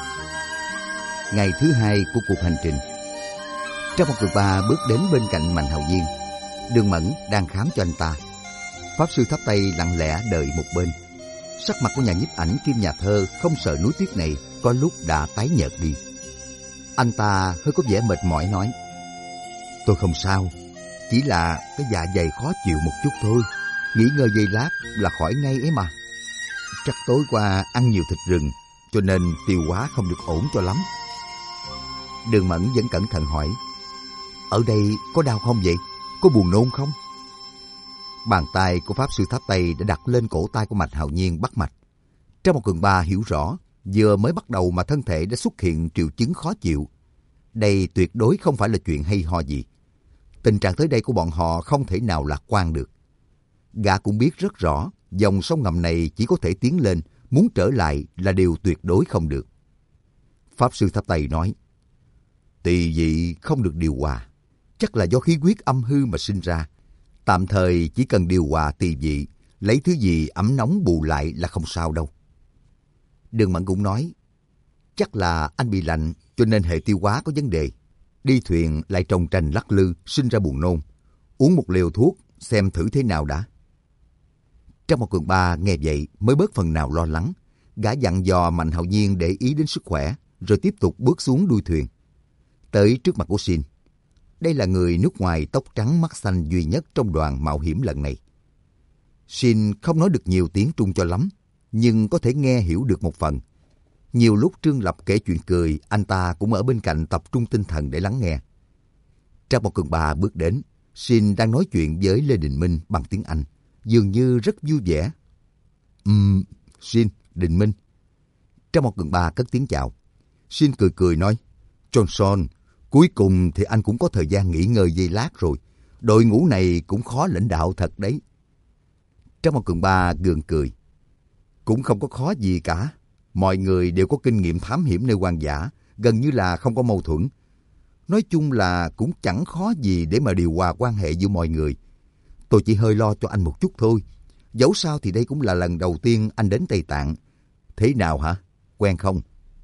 Ngày thứ hai của cuộc hành trình, Trang Một Cường Ba bước đến bên cạnh Mạnh Hạo Nhiên. Đường Mẫn đang khám cho anh ta. Pháp Sư Tháp Tây lặng lẽ đợi một bên. Sắc mặt của nhà nhiếp ảnh kiêm nhà thơ không sợ núi tuyết này có lúc đã tái nhợt đi. Anh ta hơi có vẻ mệt mỏi nói: tôi không sao, chỉ là cái dạ dày khó chịu một chút thôi. Nghỉ ngơi giây lát là khỏi ngay ấy mà. Chắc tối qua ăn nhiều thịt rừng, cho nên tiêu hóa không được ổn cho lắm. Đường Mẫn vẫn cẩn thận hỏi: ở đây có đau không vậy? Có buồn nôn không? Bàn tay của Pháp Sư Tháp Tây đã đặt lên cổ tay của Mạch Hạo Nhiên bắt mạch. Trang Một Cường Ba hiểu rõ, vừa mới bắt đầu mà thân thể đã xuất hiện triệu chứng khó chịu. Đây tuyệt đối không phải là chuyện hay ho gì. Tình trạng tới đây của bọn họ không thể nào lạc quan được. Gã cũng biết rất rõ, dòng sông ngầm này chỉ có thể tiến lên, muốn trở lại là điều tuyệt đối không được. Pháp Sư Tháp Tây nói: tỳ vị không được điều hòa, chắc là do khí huyết âm hư mà sinh ra. Tạm thời chỉ cần điều hòa tỳ vị, lấy thứ gì ấm nóng bù lại là không sao đâu. Đường Mẫn cũng nói: chắc là anh bị lạnh cho nên hệ tiêu hóa có vấn đề. Đi thuyền lại trồng trành lắc lư, sinh ra buồn nôn. Uống một liều thuốc xem thử thế nào đã. Trang Một Cường Ba nghe vậy mới bớt phần nào lo lắng. Gã dặn dò Mạnh Hạo Nhiên để ý đến sức khỏe, rồi tiếp tục bước xuống đuôi thuyền. Tới trước mặt của Shin. Đây là người nước ngoài tóc trắng mắt xanh duy nhất trong đoàn mạo hiểm lần này. Shin không nói được nhiều tiếng Trung cho lắm, nhưng có thể nghe hiểu được một phần. Nhiều lúc Trương Lập kể chuyện cười, anh ta cũng ở bên cạnh tập trung tinh thần để lắng nghe. Trang Một Cường Ba bước đến, Shin đang nói chuyện với Lê Đình Minh bằng tiếng Anh, dường như rất vui vẻ. Ừm, Shin, Đình Minh. Trang Một Cường Ba cất tiếng chào. Shin cười cười nói: Johnson, cuối cùng thì anh cũng có thời gian nghỉ ngơi giây lát rồi. Đội ngũ này cũng khó lãnh đạo thật đấy. Trang Một Cường Ba gượng cười: cũng không có khó gì cả. Mọi người đều có kinh nghiệm thám hiểm nơi hoang dã, gần như là không có mâu thuẫn. Nói chung là cũng chẳng khó gì để mà điều hòa quan hệ giữa mọi người. Tôi chỉ hơi lo cho anh một chút thôi. Dẫu sao thì đây cũng là lần đầu tiên anh đến Tây Tạng. Thế nào hả? Quen không?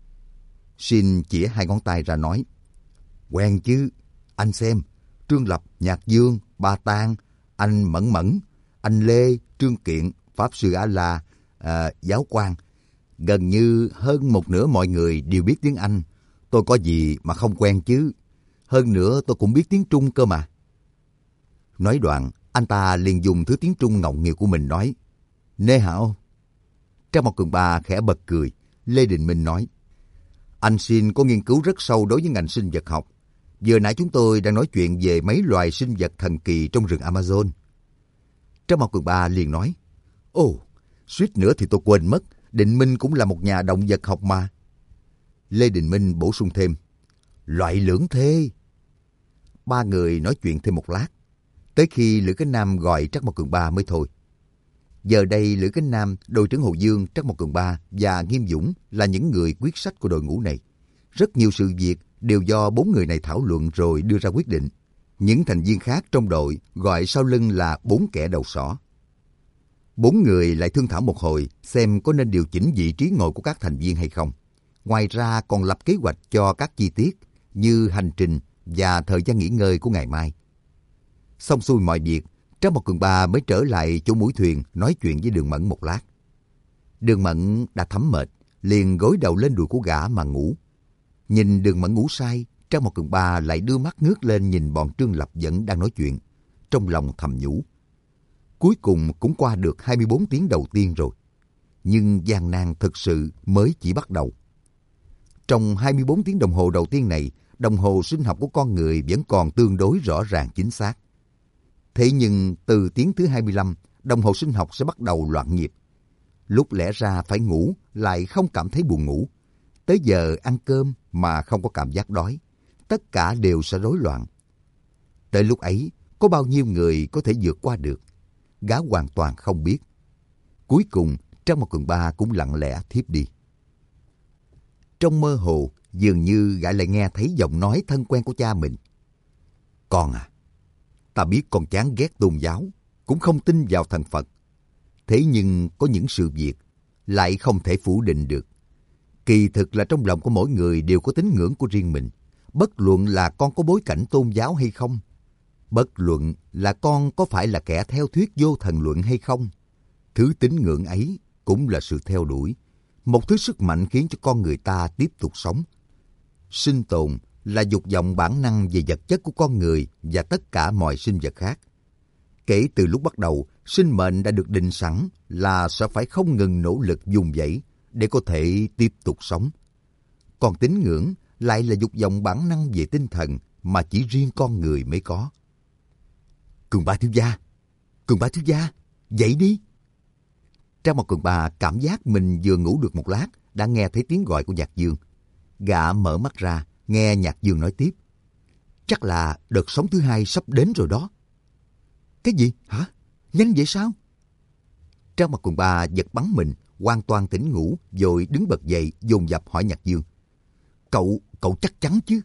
Shin chĩa hai ngón tay ra nói: quen chứ. Anh xem, Trương Lập, Nhạc Dương, Ba Tang, anh Mẫn Mẫn, anh Lê, Trương Kiện, Pháp Sư A La, à, Giáo Quan. Gần như hơn một nửa mọi người đều biết tiếng Anh. Tôi có gì mà không quen chứ. Hơn nữa tôi cũng biết tiếng Trung cơ mà. Nói đoạn, anh ta liền dùng thứ tiếng Trung ngọng nghịu của mình nói, Nê hảo. Trang một Cường Ba khẽ bật cười. Lê Đình Minh nói, anh Xin có nghiên cứu rất sâu đối với ngành sinh vật học. Vừa nãy chúng tôi đang nói chuyện về mấy loài sinh vật thần kỳ trong rừng Amazon. Trang một Cường Ba liền nói, Ồ, suýt nữa thì tôi quên mất, Định Minh cũng là một nhà động vật học mà. Lê Đình Minh bổ sung thêm, loại lưỡng thê. Ba người nói chuyện thêm một lát, tới khi Lữ Cánh Nam gọi Trắc Mộc Cường Ba mới thôi. Giờ đây Lữ Cánh Nam, đội trưởng Hồ Dương, Trắc Mộc Cường Ba và Nghiêm Dũng là những người quyết sách của đội ngũ này. Rất nhiều sự việc đều do bốn người này thảo luận rồi đưa ra quyết định. Những thành viên khác trong đội gọi sau lưng là bốn kẻ đầu sỏ. Bốn người lại thương thảo một hồi xem có nên điều chỉnh vị trí ngồi của các thành viên hay không. Ngoài ra còn lập kế hoạch cho các chi tiết như hành trình và thời gian nghỉ ngơi của ngày mai. Xong xuôi mọi việc, Trác Mộc Cường Ba mới trở lại chỗ mũi thuyền nói chuyện với Đường Mẫn một lát. Đường Mẫn đã thấm mệt, liền gối đầu lên đùi của gã mà ngủ. Nhìn Đường Mẫn ngủ say, Trác Mộc Cường Ba lại đưa mắt ngước lên nhìn bọn Trương Lập vẫn đang nói chuyện, trong lòng thầm nhủ. Cuối cùng cũng qua được hai mươi bốn tiếng đầu tiên rồi, nhưng gian nan thực sự mới chỉ bắt đầu. Trong hai mươi bốn tiếng đồng hồ đầu tiên này, đồng hồ sinh học của con người vẫn còn tương đối rõ ràng chính xác. Thế nhưng từ tiếng thứ hai mươi lăm, đồng hồ sinh học sẽ bắt đầu loạn nhịp. Lúc lẽ ra phải ngủ lại không cảm thấy buồn ngủ. Tới giờ ăn cơm mà không có cảm giác đói. Tất cả đều sẽ rối loạn. Tới lúc ấy, có bao nhiêu người có thể vượt qua được? Gã hoàn toàn không biết. Cuối cùng, Trác Mộc Cường Ba cũng lặng lẽ thiếp đi. Trong mơ hồ, dường như gã lại nghe thấy giọng nói thân quen của cha mình. Con à, ta biết con chán ghét tôn giáo, cũng không tin vào thần Phật. Thế nhưng có những sự việc lại không thể phủ định được. Kỳ thực là trong lòng của mỗi người đều có tín ngưỡng của riêng mình. Bất luận là con có bối cảnh tôn giáo hay không, bất luận là con có phải là kẻ theo thuyết vô thần luận hay không, thứ tín ngưỡng ấy cũng là sự theo đuổi, một thứ sức mạnh khiến cho con người ta tiếp tục sống. Sinh tồn là dục vọng bản năng về vật chất của con người và tất cả mọi sinh vật khác. Kể từ lúc bắt đầu, sinh mệnh đã được định sẵn là sẽ phải không ngừng nỗ lực vùng vẫy để có thể tiếp tục sống. Còn tín ngưỡng lại là dục vọng bản năng về tinh thần mà chỉ riêng con người mới có. Cường Ba thiếu gia, Cường Ba thiếu gia, dậy đi. Trang Mộc Cường Ba cảm giác mình vừa ngủ được một lát đã nghe thấy tiếng gọi của Nhạc Dương. Gã mở mắt ra, nghe Nhạc Dương nói tiếp. Chắc là đợt sống thứ hai sắp đến rồi đó. Cái gì? Hả? Nhanh vậy sao? Trang Mộc Cường Ba giật bắn mình, hoàn toàn tỉnh ngủ, rồi đứng bật dậy, dồn dập hỏi Nhạc Dương. Cậu, cậu chắc chắn chứ?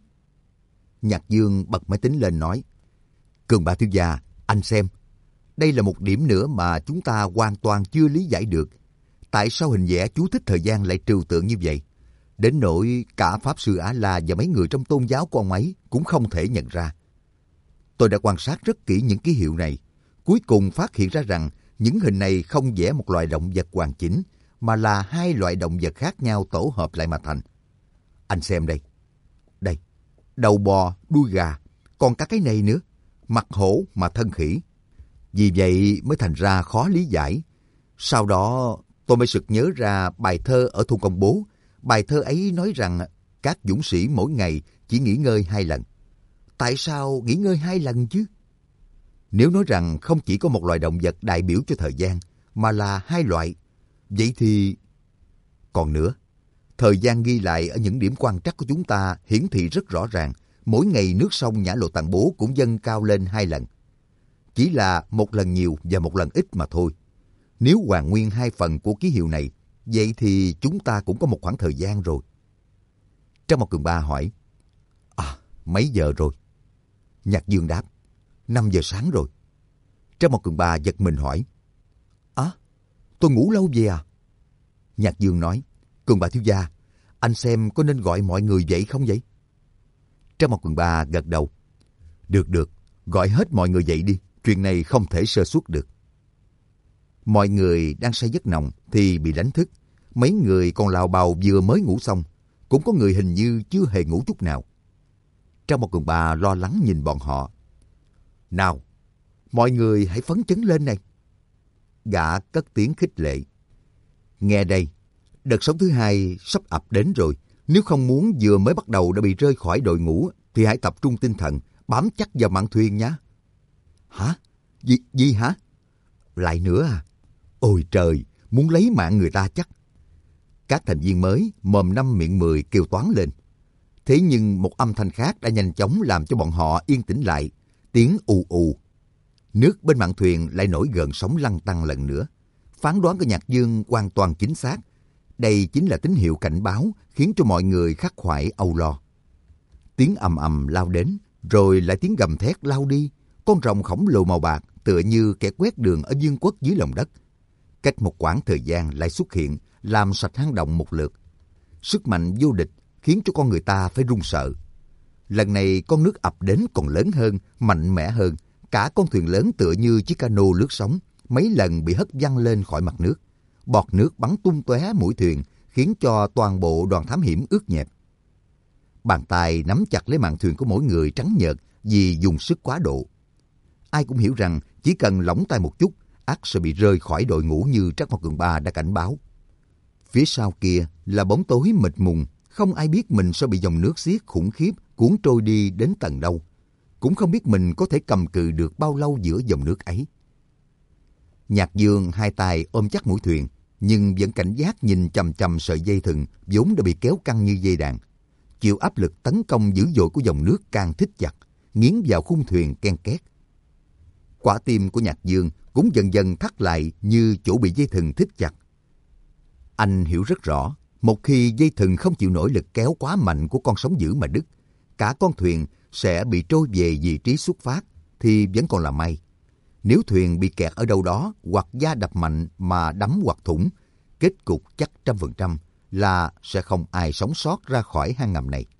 Nhạc Dương bật máy tính lên nói. Cường Ba thiếu gia, anh xem. Đây là một điểm nữa mà chúng ta hoàn toàn chưa lý giải được. Tại sao hình vẽ chú thích thời gian lại trừu tượng như vậy? Đến nỗi cả Pháp Sư Á-La và mấy người trong tôn giáo của ông ấy cũng không thể nhận ra. Tôi đã quan sát rất kỹ những ký hiệu này. Cuối cùng phát hiện ra rằng những hình này không vẽ một loài động vật hoàn chỉnh, mà là hai loại động vật khác nhau tổ hợp lại mà thành. Anh xem đây. Đây, đầu bò, đuôi gà, còn cả cái này nữa, mặt hổ mà thân khỉ. Vì vậy mới thành ra khó lý giải. Sau đó tôi mới sực nhớ ra bài thơ ở thôn Công Bố. Bài thơ ấy nói rằng các dũng sĩ mỗi ngày chỉ nghỉ ngơi hai lần. Tại sao nghỉ ngơi hai lần chứ? Nếu nói rằng không chỉ có một loài động vật đại biểu cho thời gian, mà là hai loại, vậy thì... Còn nữa, thời gian ghi lại ở những điểm quan trắc của chúng ta hiển thị rất rõ ràng. Mỗi ngày nước sông Nhã Lộ Tàn Bố cũng dâng cao lên hai lần. Chỉ là một lần nhiều và một lần ít mà thôi. Nếu hoàn nguyên hai phần của ký hiệu này, vậy thì chúng ta cũng có một khoảng thời gian rồi. Trang Mộc Cường Ba hỏi. À, mấy giờ rồi? Nhạc Dương đáp. Năm giờ sáng rồi. Trang Mộc Cường Ba giật mình hỏi. À, tôi ngủ lâu vậy à? Nhạc Dương nói. Cường Ba thiếu gia, anh xem có nên gọi mọi người dậy không vậy? Trang Mộc Cường Ba gật đầu. Được được, gọi hết mọi người dậy đi. Chuyện này không thể sơ suất được. Mọi người đang say giấc nồng thì bị đánh thức. Mấy người còn lào bào vừa mới ngủ xong, cũng có người hình như chưa hề ngủ chút nào. Trang một Cường Ba lo lắng nhìn bọn họ. Nào, mọi người hãy phấn chấn lên này. Gã cất tiếng khích lệ. Nghe đây, đợt sóng thứ hai sắp ập đến rồi. Nếu không muốn vừa mới bắt đầu đã bị rơi khỏi đội ngũ, thì hãy tập trung tinh thần, bám chắc vào mạn thuyền nhé. Hả? Gì, gì hả? Lại nữa à? Ôi trời, muốn lấy mạng người ta chắc. Các thành viên mới mồm năm miệng mười kêu toán lên. Thế nhưng một âm thanh khác đã nhanh chóng làm cho bọn họ yên tĩnh lại. Tiếng ù ù. Nước bên mạn thuyền lại nổi gợn sóng lăn tăn lần nữa. Phán đoán của Nhạc Dương hoàn toàn chính xác. Đây chính là tín hiệu cảnh báo khiến cho mọi người khắc khoải âu lo. Tiếng ầm ầm lao đến, rồi lại tiếng gầm thét lao đi. Con rồng khổng lồ màu bạc tựa như kẻ quét đường ở vương quốc dưới lòng đất. Cách một quãng thời gian lại xuất hiện, làm sạch hang động một lượt. Sức mạnh vô địch khiến cho con người ta phải run sợ. Lần này con nước ập đến còn lớn hơn, mạnh mẽ hơn. Cả con thuyền lớn tựa như chiếc cano lướt sóng, mấy lần bị hất văng lên khỏi mặt nước. Bọt nước bắn tung tóe mũi thuyền, khiến cho toàn bộ đoàn thám hiểm ướt nhẹp. Bàn tay nắm chặt lấy mạn thuyền của mỗi người trắng nhợt vì dùng sức quá độ. Ai cũng hiểu rằng chỉ cần lỏng tay một chút, ắt sẽ bị rơi khỏi đội ngũ như Trác Mộc Cường Ba đã cảnh báo. Phía sau kia là bóng tối mịt mùng, không ai biết mình sẽ bị dòng nước xiết khủng khiếp cuốn trôi đi đến tận đâu. Cũng không biết mình có thể cầm cự được bao lâu giữa dòng nước ấy. Nhạc Dương hai tay ôm chắc mũi thuyền, nhưng vẫn cảnh giác nhìn chằm chằm sợi dây thừng vốn đã bị kéo căng như dây đàn. Chịu áp lực tấn công dữ dội của dòng nước càng thít chặt, nghiến vào khung thuyền ken két. Quả tim của Nhạc Dương cũng dần dần thắt lại như chỗ bị dây thừng thít chặt. Anh hiểu rất rõ, một khi dây thừng không chịu nổi lực kéo quá mạnh của con sóng dữ mà đứt, cả con thuyền sẽ bị trôi về vị trí xuất phát thì vẫn còn là may. Nếu thuyền bị kẹt ở đâu đó hoặc va đập mạnh mà đắm hoặc thủng, kết cục chắc trăm phần trăm là sẽ không ai sống sót ra khỏi hang ngầm này.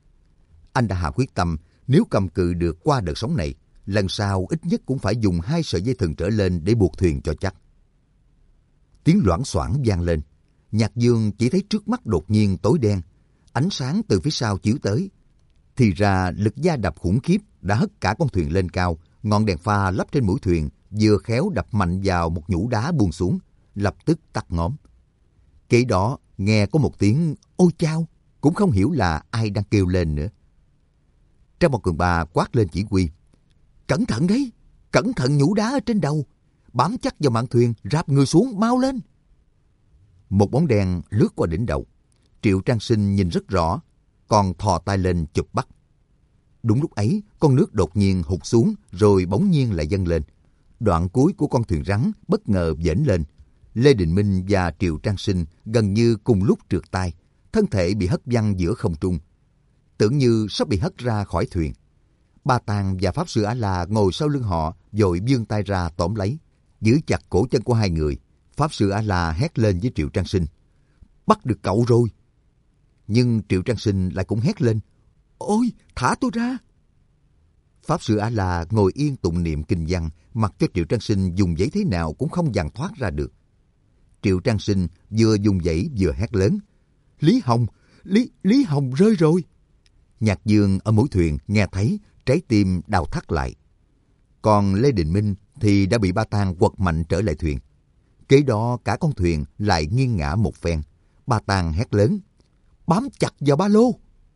Anh đã hạ quyết tâm nếu cầm cự được qua đợt sóng này, lần sau ít nhất cũng phải dùng hai sợi dây thừng trở lên để buộc thuyền cho chắc. Tiếng loảng xoảng vang lên. Nhạc Dương chỉ thấy trước mắt đột nhiên tối đen, ánh sáng từ phía sau chiếu tới. Thì ra lực va đập khủng khiếp đã hất cả con thuyền lên cao, ngọn đèn pha lắp trên mũi thuyền vừa khéo đập mạnh vào một nhũ đá buông xuống, lập tức tắt ngóm. Kế đó nghe có một tiếng ôi chao, cũng không hiểu là ai đang kêu lên nữa. Trang Một Cường Ba quát lên chỉ huy. Cẩn thận đấy, cẩn thận nhũ đá ở trên đầu, bám chắc vào mạn thuyền, ráp người xuống, mau lên. Một bóng đen lướt qua đỉnh đầu. Triệu Trang Sinh nhìn rất rõ, còn thò tay lên chụp bắt. Đúng lúc ấy, con nước đột nhiên hụt xuống rồi bỗng nhiên lại dâng lên. Đoạn cuối của con thuyền rắn bất ngờ vểnh lên. Lê Đình Minh và Triệu Trang Sinh gần như cùng lúc trượt tay, thân thể bị hất văng giữa không trung. Tưởng như sắp bị hất ra khỏi thuyền. Ba Tàng và Pháp Sư A-La ngồi sau lưng họ, vội vươn tay ra tóm lấy, giữ chặt cổ chân của hai người. Pháp Sư A-La hét lên với Triệu Trang Sinh. Bắt được cậu rồi. Nhưng Triệu Trang Sinh lại cũng hét lên. Ôi, thả tôi ra. Pháp Sư A-La ngồi yên tụng niệm kinh văn, mặc cho Triệu Trang Sinh dùng giấy thế nào cũng không dàn thoát ra được. Triệu Trang Sinh vừa dùng giấy vừa hét lớn. Lý Hồng, Lý, Lý Hồng rơi rồi. Nhạc Dương ở mũi thuyền nghe thấy, trái tim đau thắt lại. Còn Lê Đình Minh thì đã bị Ba Tàng quật mạnh trở lại thuyền. Kế đó cả con thuyền lại nghiêng ngã một phen. Ba Tàng hét lớn. Bám chặt vào ba lô.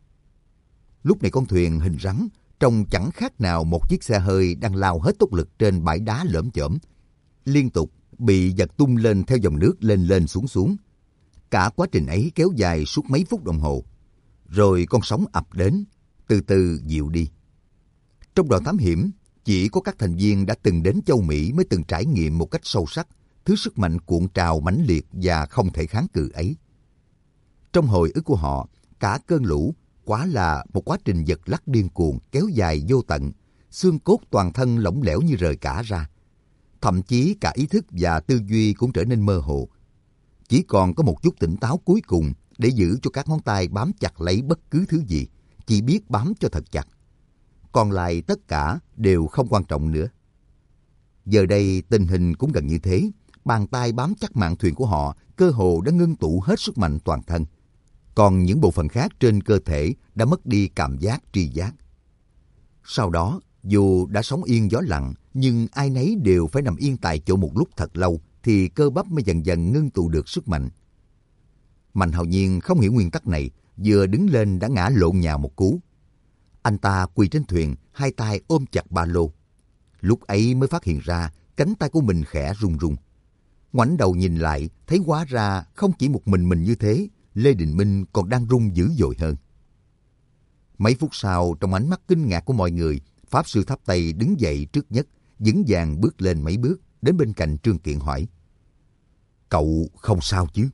Lúc này con thuyền hình rắn, trông chẳng khác nào một chiếc xe hơi đang lao hết tốc lực trên bãi đá lởm chởm, liên tục bị giật tung lên theo dòng nước lên lên xuống xuống. Cả quá trình ấy kéo dài suốt mấy phút đồng hồ. Rồi con sóng ập đến, từ từ dịu đi. Trong đoàn thám hiểm, chỉ có các thành viên đã từng đến châu Mỹ mới từng trải nghiệm một cách sâu sắc thứ sức mạnh cuộn trào mãnh liệt và không thể kháng cự ấy. Trong hồi ức của họ, cả cơn lũ quả là một quá trình giật lắc điên cuồng kéo dài vô tận, xương cốt toàn thân lỏng lẻo như rời cả ra. Thậm chí cả ý thức và tư duy cũng trở nên mơ hồ. Chỉ còn có một chút tỉnh táo cuối cùng để giữ cho các ngón tay bám chặt lấy bất cứ thứ gì, chỉ biết bám cho thật chặt. Còn lại tất cả đều không quan trọng nữa. Giờ đây tình hình cũng gần như thế, bàn tay bám chắc mạn thuyền của họ cơ hồ đã ngưng tụ hết sức mạnh toàn thân. Còn những bộ phận khác trên cơ thể đã mất đi cảm giác tri giác. Sau đó, dù đã sóng yên gió lặng, nhưng ai nấy đều phải nằm yên tại chỗ một lúc thật lâu thì cơ bắp mới dần dần ngưng tụ được sức mạnh. Mạnh Hạo Nhiên không hiểu nguyên tắc này, vừa đứng lên đã ngã lộn nhào một cú. Anh ta quỳ trên thuyền, hai tay ôm chặt ba lô. Lúc ấy mới phát hiện ra cánh tay của mình khẽ run run. Ngoảnh đầu nhìn lại, thấy hóa ra không chỉ một mình mình như thế, Lê Đình Minh còn đang run dữ dội hơn. Mấy phút sau, trong ánh mắt kinh ngạc của mọi người, Pháp Sư Tháp Tây đứng dậy trước nhất, vững vàng bước lên mấy bước, đến bên cạnh Trương Kiện hỏi: "Cậu không sao chứ?"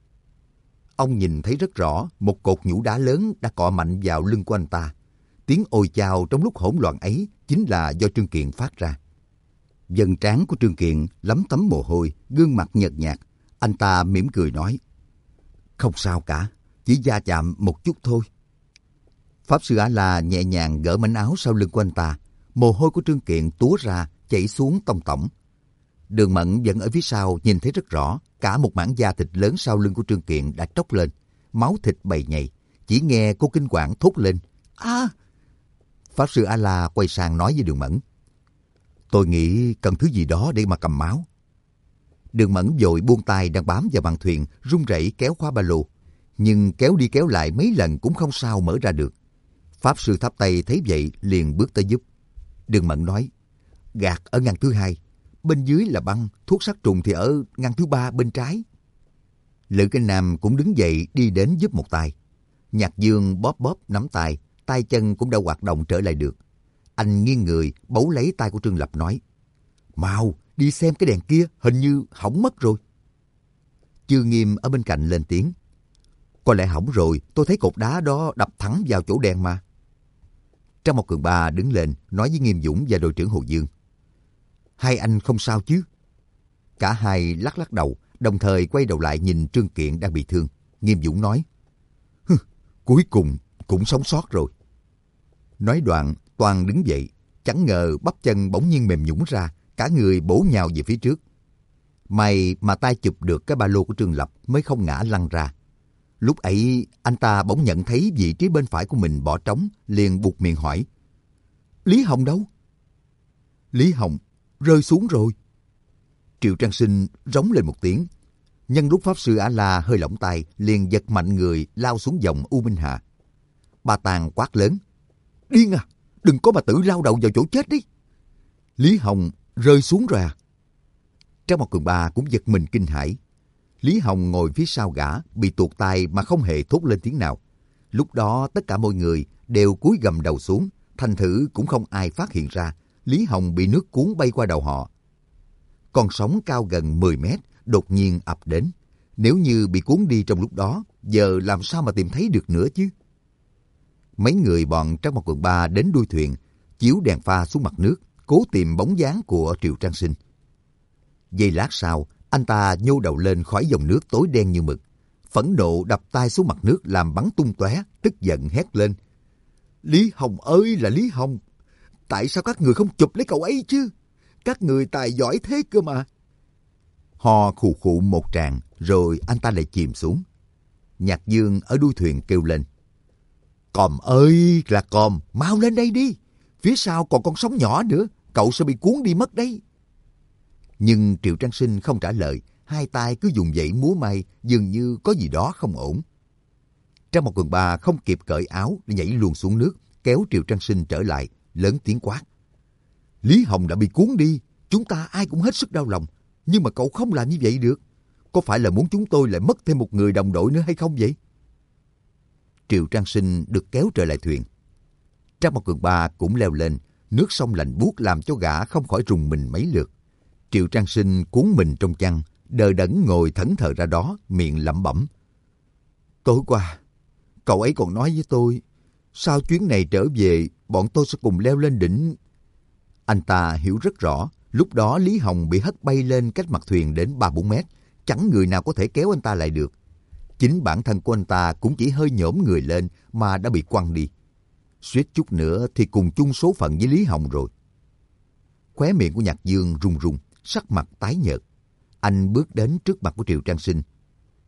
Ông nhìn thấy rất rõ, một cột nhũ đá lớn đã cọ mạnh vào lưng của anh ta. Tiếng ôi chao trong lúc hỗn loạn ấy chính là do Trương Kiện phát ra. Vầng trán của Trương Kiện lấm tấm mồ hôi, gương mặt nhợt nhạt. Anh ta mỉm cười nói: "Không sao cả, chỉ va chạm một chút thôi." Pháp Sư A-la nhẹ nhàng gỡ mảnh áo sau lưng của anh ta. Mồ hôi của Trương Kiện túa ra, chảy xuống tông tổng. Đường Mẫn vẫn ở phía sau nhìn thấy rất rõ, cả một mảng da thịt lớn sau lưng của Trương Kiện đã tróc lên, máu thịt bầy nhầy. Chỉ nghe cô kinh quản thốt lên: "A!" Pháp Sư A-la quay sang nói với Đường Mẫn: "Tôi nghĩ cần thứ gì đó để mà cầm máu." Đường Mẫn vội buông tay đang bám vào mạn thuyền, run rẩy kéo khóa ba lô, nhưng kéo đi kéo lại mấy lần cũng không sao mở ra được. Pháp Sư Tháp Tây thấy vậy liền bước tới giúp. Đường Mẫn nói: "Gạt ở ngăn thứ hai, bên dưới là băng, thuốc sát trùng thì ở ngăn thứ ba bên trái." Lữ Kinh Nam cũng đứng dậy đi đến giúp một tay. Nhạc Dương bóp bóp nắm tay, tay chân cũng đã hoạt động trở lại được. Anh nghiêng người bấu lấy tay của Trương Lập nói: "Mau đi xem cái đèn kia, hình như hỏng mất rồi." Chư Nghiêm ở bên cạnh lên tiếng: "Có lẽ hỏng rồi, tôi thấy cột đá đó đập thẳng vào chỗ đèn mà." Trang Mộc Cường Ba đứng lên nói với Nghiêm Dũng và đội trưởng Hồ Dương: "Hai anh không sao chứ?" Cả hai lắc lắc đầu, đồng thời quay đầu lại nhìn Trương Kiện đang bị thương. Nghiêm Dũng nói: "Hừ, cuối cùng cũng sống sót rồi." Nói đoạn, Toàn đứng dậy, chẳng ngờ bắp chân bỗng nhiên mềm nhũn ra, cả người bổ nhào về phía trước. May mà tay chụp được cái ba lô của Trương Lập mới không ngã lăn ra. Lúc ấy, anh ta bỗng nhận thấy vị trí bên phải của mình bỏ trống, liền buột miệng hỏi: "Lý Hồng đâu?" "Lý Hồng rơi xuống rồi." Triệu Trang Sinh rống lên một tiếng. Nhân lúc Pháp Sư A-la hơi lỏng tay, liền giật mạnh người lao xuống dòng U Minh Hà. Ba Tàng quát lớn: "Điên à, đừng có mà tự lao đầu vào chỗ chết đi." "Lý Hồng rơi xuống rồi à?" Trang Mộc Cường Ba cũng giật mình kinh hãi. Lý Hồng ngồi phía sau gã, bị tuột tay mà không hề thốt lên tiếng nào. Lúc đó tất cả mọi người đều cúi gằm đầu xuống, thành thử cũng không ai phát hiện ra Lý Hồng bị nước cuốn bay qua đầu họ. Con sóng cao gần mười mét đột nhiên ập đến. Nếu như bị cuốn đi trong lúc đó, giờ làm sao mà tìm thấy được nữa chứ? Mấy người bọn Trang Mộc Cường Ba đến đuôi thuyền, chiếu đèn pha xuống mặt nước, cố tìm bóng dáng của Triệu Trang Sinh. Giây lát sau, anh ta nhô đầu lên khỏi dòng nước tối đen như mực, phẫn nộ đập tay xuống mặt nước làm bắn tung tóe, tức giận hét lên: "Lý Hồng ơi là Lý Hồng! Tại sao các người không chụp lấy cậu ấy chứ? Các người tài giỏi thế cơ mà!" Ho khù khụ một tràng, rồi anh ta lại chìm xuống. Nhạc Dương ở đuôi thuyền kêu lên: "Còm ơi là Còm, mau lên đây đi! Phía sau còn con sóng nhỏ nữa, cậu sẽ bị cuốn đi mất đấy." Nhưng Triệu Trang Sinh không trả lời, hai tay cứ dùng dãy múa may, dường như có gì đó không ổn. Trang Mộc Cường Ba không kịp cởi áo để nhảy luôn xuống nước, kéo Triệu Trang Sinh trở lại, lớn tiếng quát: "Lý Hồng đã bị cuốn đi, chúng ta ai cũng hết sức đau lòng, nhưng mà cậu không làm như vậy được. Có phải là muốn chúng tôi lại mất thêm một người đồng đội nữa hay không vậy?" Triệu Trang Sinh được kéo trở lại thuyền. Trang Mộc Cường Ba cũng leo lên, nước sông lạnh buốt làm cho gã không khỏi rùng mình mấy lượt. Triệu Trang Sinh cuốn mình trong chăn, đờ đẫn ngồi thẫn thờ ra đó, miệng lẩm bẩm: "Tối qua, cậu ấy còn nói với tôi, sau chuyến này trở về, bọn tôi sẽ cùng leo lên đỉnh." Anh ta hiểu rất rõ, lúc đó Lý Hồng bị hất bay lên cách mặt thuyền đến ba bốn mét, chẳng người nào có thể kéo anh ta lại được. Chính bản thân của anh ta cũng chỉ hơi nhổm người lên mà đã bị quăng đi. Suýt chút nữa thì cùng chung số phận với Lý Hồng rồi. Khóe miệng của Nhạc Dương run run, sắc mặt tái nhợt. Anh bước đến trước mặt của Triệu Trang Sinh.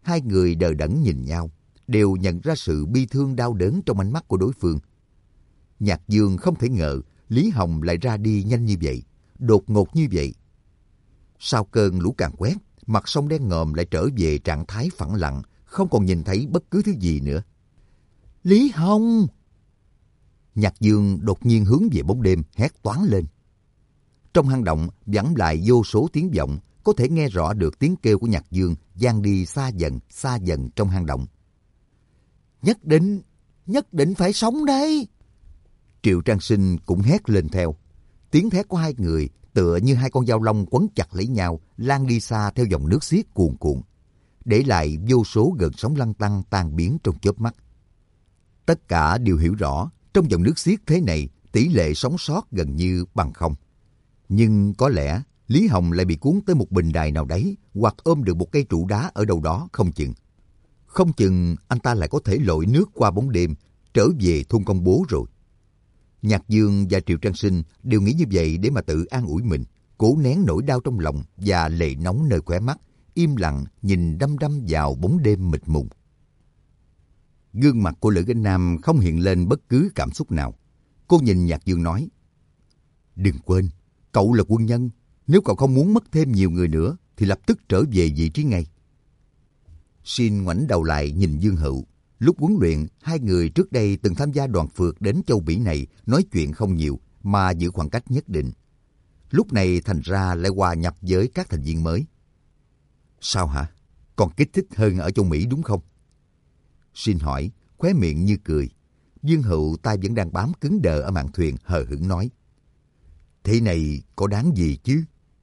Hai người đờ đẫn nhìn nhau, đều nhận ra sự bi thương đau đớn trong ánh mắt của đối phương. Nhạc Dương không thể ngờ Lý Hồng lại ra đi nhanh như vậy, đột ngột như vậy. Sau cơn lũ càn quét, mặt sông đen ngòm lại trở về trạng thái phẳng lặng, không còn nhìn thấy bất cứ thứ gì nữa. Lý Hồng! Nhạc Dương đột nhiên hướng về bóng đêm hét toáng lên. Trong hang động vẳng lại vô số tiếng vọng, có thể nghe rõ được tiếng kêu của Nhạc Dương vang đi xa dần, xa dần trong hang động. Nhất định, nhất định phải sống đây! Triệu Trang Sinh cũng hét lên theo. Tiếng thét của hai người tựa như hai con dao long quấn chặt lấy nhau, lan đi xa theo dòng nước xiết cuồn cuộn, để lại vô số gợn sóng lăn tăn tan biến trong chớp mắt. Tất cả đều hiểu rõ, trong dòng nước xiết thế này, tỷ lệ sống sót gần như bằng không. Nhưng có lẽ Lý Hồng lại bị cuốn tới một bình đài nào đấy, hoặc ôm được một cây trụ đá ở đâu đó không chừng. Không chừng anh ta lại có thể lội nước qua bóng đêm, trở về thôn Công Bố rồi. Nhạc Dương và Triệu Trang Sinh đều nghĩ như vậy để mà tự an ủi mình, cố nén nỗi đau trong lòng và lệ nóng nơi khóe mắt, im lặng nhìn đăm đăm vào bóng đêm mịt mùng. Gương mặt của Lữ Gánh Nam không hiện lên bất cứ cảm xúc nào. Cô nhìn Nhạc Dương nói, đừng quên, cậu là quân nhân, nếu cậu không muốn mất thêm nhiều người nữa thì lập tức trở về vị trí ngay. Xin ngoảnh đầu lại nhìn Dương Hữu. Lúc huấn luyện, hai người trước đây từng tham gia đoàn phượt đến châu Bỉ này, nói chuyện không nhiều mà giữ khoảng cách nhất định. Lúc này thành ra lại hòa nhập với các thành viên mới. Sao hả? Còn kích thích hơn ở châu Mỹ đúng không? Xin hỏi, khóe miệng như cười. Dương Hữu tay vẫn đang bám cứng đờ ở mạn thuyền, hờ hững nói. Thế này có đáng gì chứ?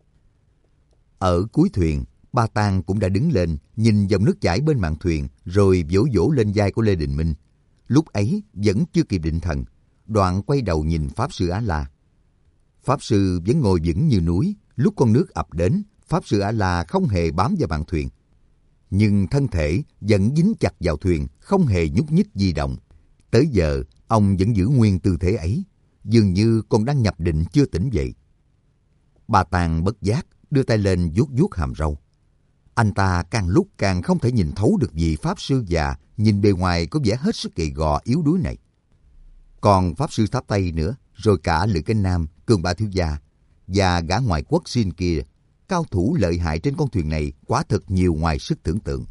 Ở cuối thuyền, Ba Tang cũng đã đứng lên, nhìn dòng nước chảy bên mạn thuyền, rồi vỗ vỗ lên vai của Lê Đình Minh. Lúc ấy vẫn chưa kịp định thần, đoạn quay đầu nhìn Pháp Sư Á-La. Pháp Sư vẫn ngồi vững như núi. Lúc con nước ập đến, Pháp Sư Á-La không hề bám vào mạn thuyền, nhưng thân thể vẫn dính chặt vào thuyền, không hề nhúc nhích di động. Tới giờ, ông vẫn giữ nguyên tư thế ấy, dường như còn đang nhập định chưa tỉnh dậy. Ba Tang bất giác đưa tay lên vuốt vuốt hàm râu. Anh ta càng lúc càng không thể nhìn thấu được vị Pháp Sư già, nhìn bề ngoài có vẻ hết sức gầy gò yếu đuối này. Còn Pháp Sư Tháp Tây nữa, rồi cả Lữ Cánh Nam, Cường Ba Thiếu Gia và gã ngoại quốc Xin kia, cao thủ lợi hại trên con thuyền này quả thật nhiều ngoài sức tưởng tượng.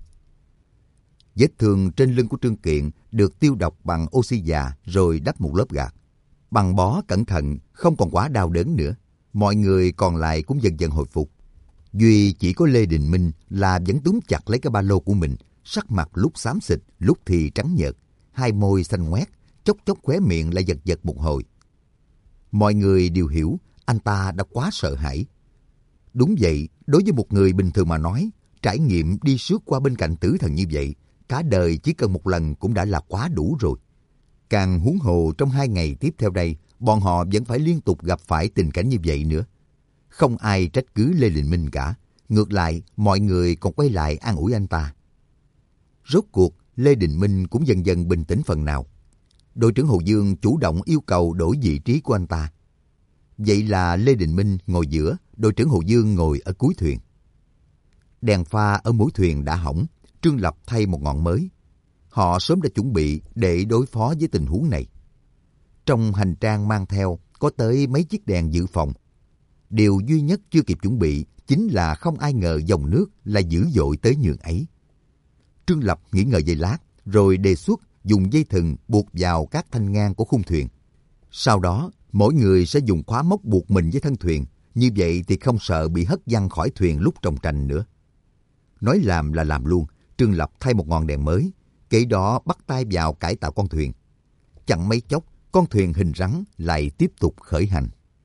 Vết thương trên lưng của Trương Kiện được tiêu độc bằng oxy già rồi đắp một lớp gạc. Băng bó cẩn thận, không còn quá đau đớn nữa. Mọi người còn lại cũng dần dần hồi phục. Duy chỉ có Lê Đình Minh là vẫn túm chặt lấy cái ba lô của mình, sắc mặt lúc xám xịt, lúc thì trắng nhợt, hai môi xanh ngoét, chốc chốc khóe miệng lại giật giật một hồi. Mọi người đều hiểu anh ta đã quá sợ hãi. Đúng vậy, đối với một người bình thường mà nói, trải nghiệm đi sướt qua bên cạnh tử thần như vậy, cả đời chỉ cần một lần cũng đã là quá đủ rồi. Càng huống hồ trong hai ngày tiếp theo đây, bọn họ vẫn phải liên tục gặp phải tình cảnh như vậy nữa. Không ai trách cứ Lê Đình Minh cả, ngược lại mọi người còn quay lại an ủi anh ta. Rốt cuộc, Lê Đình Minh cũng dần dần bình tĩnh phần nào. Đội trưởng Hồ Dương chủ động yêu cầu đổi vị trí của anh ta. Vậy là Lê Đình Minh ngồi giữa, đội trưởng Hồ Dương ngồi ở cuối thuyền. Đèn pha ở mỗi thuyền đã hỏng, Trương Lập thay một ngọn mới. Họ sớm đã chuẩn bị để đối phó với tình huống này. Trong hành trang mang theo có tới mấy chiếc đèn dự phòng. Điều duy nhất chưa kịp chuẩn bị chính là không ai ngờ dòng nước lại dữ dội tới nhường ấy. Trương Lập nghĩ ngợi giây lát, rồi đề xuất dùng dây thừng buộc vào các thanh ngang của khung thuyền. Sau đó, mỗi người sẽ dùng khóa móc buộc mình với thân thuyền, như vậy thì không sợ bị hất văng khỏi thuyền lúc trồng tranh nữa. Nói làm là làm luôn, Trương Lập thay một ngọn đèn mới, kế đó bắt tay vào cải tạo con thuyền. Chẳng mấy chốc, con thuyền hình rắn lại tiếp tục khởi hành.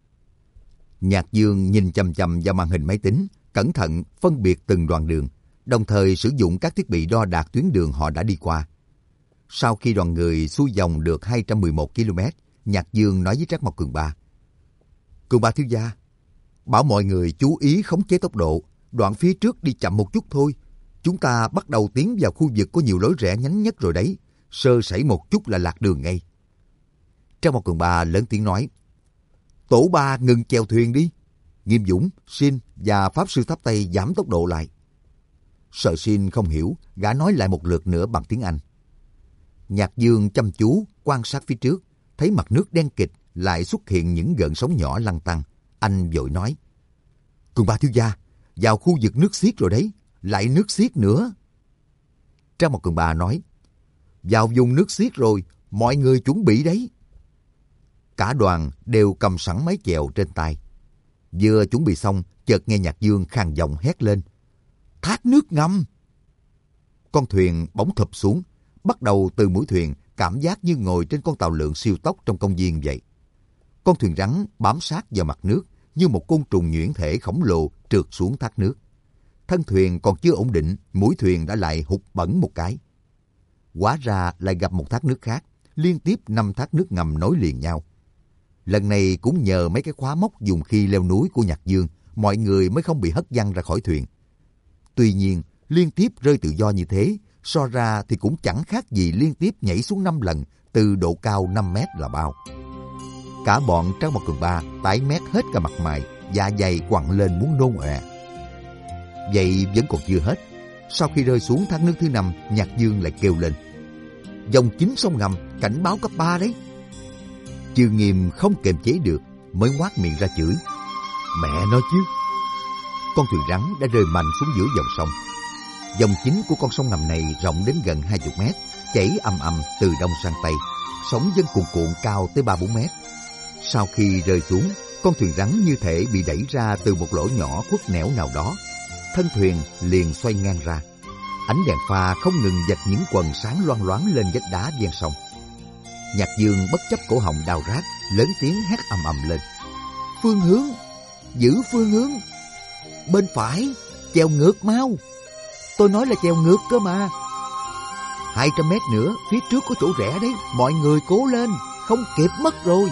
Nhạc Dương nhìn chằm chằm vào màn hình máy tính, cẩn thận phân biệt từng đoạn đường, đồng thời sử dụng các thiết bị đo đạc tuyến đường họ đã đi qua. Sau khi đoàn người xuôi dòng được hai trăm mười một ki lô mét, Nhạc Dương nói với Trác Mộc Cường Ba: Cường Ba thiếu gia, bảo mọi người chú ý khống chế tốc độ, đoạn phía trước đi chậm một chút thôi. Chúng ta bắt đầu tiến vào khu vực có nhiều lối rẽ nhánh nhất rồi đấy, sơ sẩy một chút là lạc đường ngay. Trác Mộc Cường Ba lớn tiếng nói: Tổ ba ngừng chèo thuyền đi. Nghiêm Dũng, Xin và Pháp Sư Tháp Tây giảm tốc độ lại. Sợ Xin không hiểu, gã nói lại một lượt nữa bằng tiếng Anh. Nhạc Dương chăm chú quan sát phía trước, thấy mặt nước đen kịt lại xuất hiện những gợn sóng nhỏ lăn tăn. Anh vội nói: Cường Ba thiếu gia, vào khu vực nước xiết rồi đấy, lại nước xiết nữa. Trang một Cường Ba nói: Vào vùng nước xiết rồi, mọi người chuẩn bị đấy. Cả đoàn đều cầm sẵn máy chèo trên tay. Vừa chuẩn bị xong, chợt nghe Nhạc Dương khàn giọng hét lên: Thác nước ngầm! Con thuyền bỗng thụp xuống, bắt đầu từ mũi thuyền, cảm giác như ngồi trên con tàu lượn siêu tốc trong công viên vậy. Con thuyền rắn bám sát vào mặt nước như một côn trùng nhuyễn thể khổng lồ trượt xuống thác nước. Thân thuyền còn chưa ổn định, mũi thuyền đã lại hụt bẩn một cái. Hóa ra lại gặp một thác nước khác, liên tiếp năm thác nước ngầm nối liền nhau. Lần này cũng nhờ mấy cái khóa móc dùng khi leo núi của Nhạc Dương, mọi người mới không bị hất văng ra khỏi thuyền. Tuy nhiên, liên tiếp rơi tự do như thế, so ra thì cũng chẳng khác gì liên tiếp nhảy xuống năm lần từ độ cao năm mét là bao. Cả bọn Trang Một Cường Ba tái mét hết cả mặt mày, dạ dày quặn lên muốn nôn ọe. Vậy vẫn còn chưa hết. Sau khi rơi xuống thác nước thứ năm, Nhạc Dương lại kêu lên: Dòng chính sông ngầm, cảnh báo cấp ba đấy. Chương Nghiêm không kiềm chế được, mới ngoác miệng ra chửi: Mẹ nói chứ! Con thuyền rắn đã rơi mạnh xuống giữa dòng sông. Dòng chính của con sông ngầm này rộng đến gần hai mươi mét, chảy ầm ầm từ đông sang tây, sóng dâng cuồn cuộn cao tới ba bốn mét. Sau khi rơi xuống, con thuyền rắn như thể bị đẩy ra từ một lỗ nhỏ khuất nẻo nào đó. Thân thuyền liền xoay ngang ra. Ánh đèn pha không ngừng vạch những quầng sáng loang loáng lên vách đá ven sông. Nhạc Dương bất chấp cổ họng đau rát, lớn tiếng hét ầm ầm lên: Phương hướng! Giữ phương hướng! Bên phải! Chèo ngược mau! Tôi nói là chèo ngược cơ mà! Hai trăm mét nữa, phía trước có chỗ rẽ đấy, mọi người cố lên, không kịp mất rồi!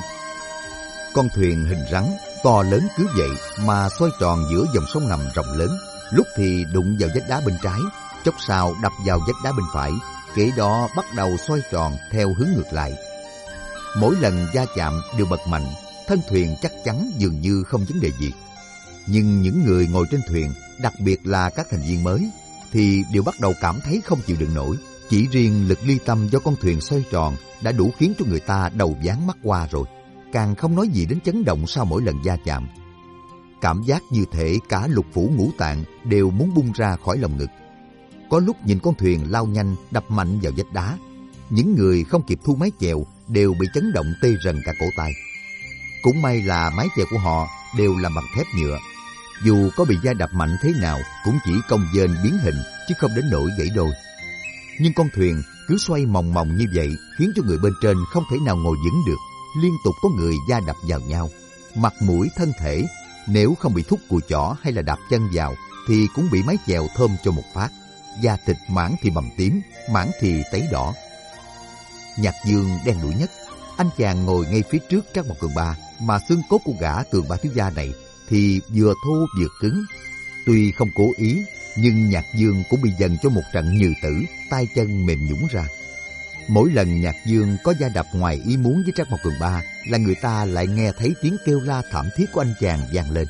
Con thuyền hình rắn, to lớn cứ vậy mà xoay tròn giữa dòng sông ngầm rộng lớn, lúc thì đụng vào vách đá bên trái, chốc sau đập vào vách đá bên phải, kế đó bắt đầu xoay tròn theo hướng ngược lại. Mỗi lần va chạm đều bật mạnh, thân thuyền chắc chắn dường như không vấn đề gì. Nhưng những người ngồi trên thuyền, đặc biệt là các thành viên mới, thì đều bắt đầu cảm thấy không chịu đựng nổi. Chỉ riêng lực ly tâm do con thuyền xoay tròn đã đủ khiến cho người ta đầu váng mắt hoa rồi, càng không nói gì đến chấn động sau mỗi lần va chạm. Cảm giác như thể cả lục phủ ngũ tạng đều muốn bung ra khỏi lồng ngực. Có lúc nhìn con thuyền lao nhanh đập mạnh vào vách đá, những người không kịp thu mái chèo đều bị chấn động tê rần cả cổ tay. Cũng may là mái chèo của họ đều làm bằng thép nhựa, dù có bị va đập mạnh thế nào cũng chỉ cong vênh biến hình chứ không đến nỗi gãy đôi. Nhưng con thuyền cứ xoay mòng mòng như vậy khiến cho người bên trên không thể nào ngồi vững được, liên tục có người va đập vào nhau. Mặt mũi thân thể nếu không bị thúc cùi chỏ hay là đạp chân vào thì cũng bị mái chèo thơm cho một phát, da thịt mảng thì bầm tím, mảng thì tấy đỏ. Nhạc Dương đen đuổi nhất, anh chàng ngồi ngay phía trước Trang Một Cường Ba, mà xương cốt của gã Cường Ba thiếu gia này thì vừa thô vừa cứng. Tuy không cố ý, nhưng Nhạc Dương cũng bị dần cho một trận nhừ tử, tay chân mềm nhũn ra. Mỗi lần Nhạc Dương có va đập ngoài ý muốn với Trang Một Cường Ba là người ta lại nghe thấy tiếng kêu la thảm thiết của anh chàng vang lên: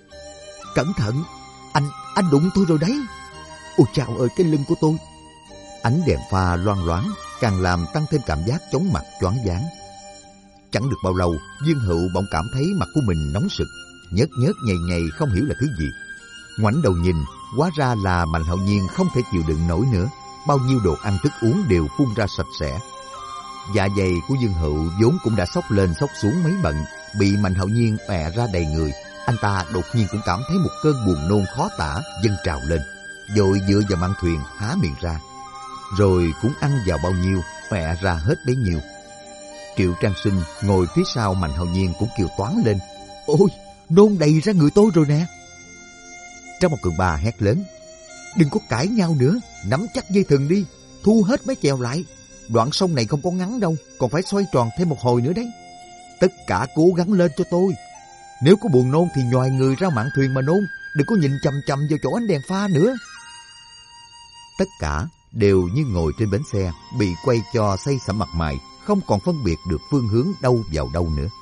Cẩn thận! Anh, anh đụng tôi rồi đấy! Ôi chao ơi, cái lưng của tôi! Ánh đèn pha loang loáng càng làm tăng thêm cảm giác chóng mặt choáng váng. Chẳng được bao lâu, Dương Hựu bỗng cảm thấy mặt của mình nóng sực, nhớt nhớt nhầy nhầy không hiểu là thứ gì. Ngoảnh đầu nhìn, hóa ra là Mạnh Hạo Nhiên không thể chịu đựng nổi nữa, bao nhiêu đồ ăn thức uống đều phun ra sạch sẽ. Dạ dày của Dương Hựu vốn cũng đã xốc lên xốc xuống mấy bận, bị Mạnh Hạo Nhiên ọe ra đầy người. Anh ta đột nhiên cũng cảm thấy một cơn buồn nôn khó tả dâng trào lên, vội dựa vào mạn thuyền há miệng ra, rồi cũng ăn vào bao nhiêu ọe ra hết bấy nhiêu. Triệu Trang Sinh ngồi phía sau Mạnh Hạo Nhiên cũng kêu toáng lên: Ôi, nôn đầy ra người tôi rồi nè! Trang Một Cường Ba hét lớn: Đừng có cãi nhau nữa, nắm chắc dây thừng đi, thu hết mái chèo lại. Đoạn sông này không có ngắn đâu, còn phải xoay tròn thêm một hồi nữa đấy. Tất cả cố gắng lên cho tôi. Nếu có buồn nôn thì nhòi người ra mạn thuyền mà nôn, đừng có nhìn chằm chằm vào chỗ ánh đèn pha nữa. Tất cả đều như ngồi trên bến xe, bị quay cho say sẩm mặt mày, không còn phân biệt được phương hướng đâu vào đâu nữa.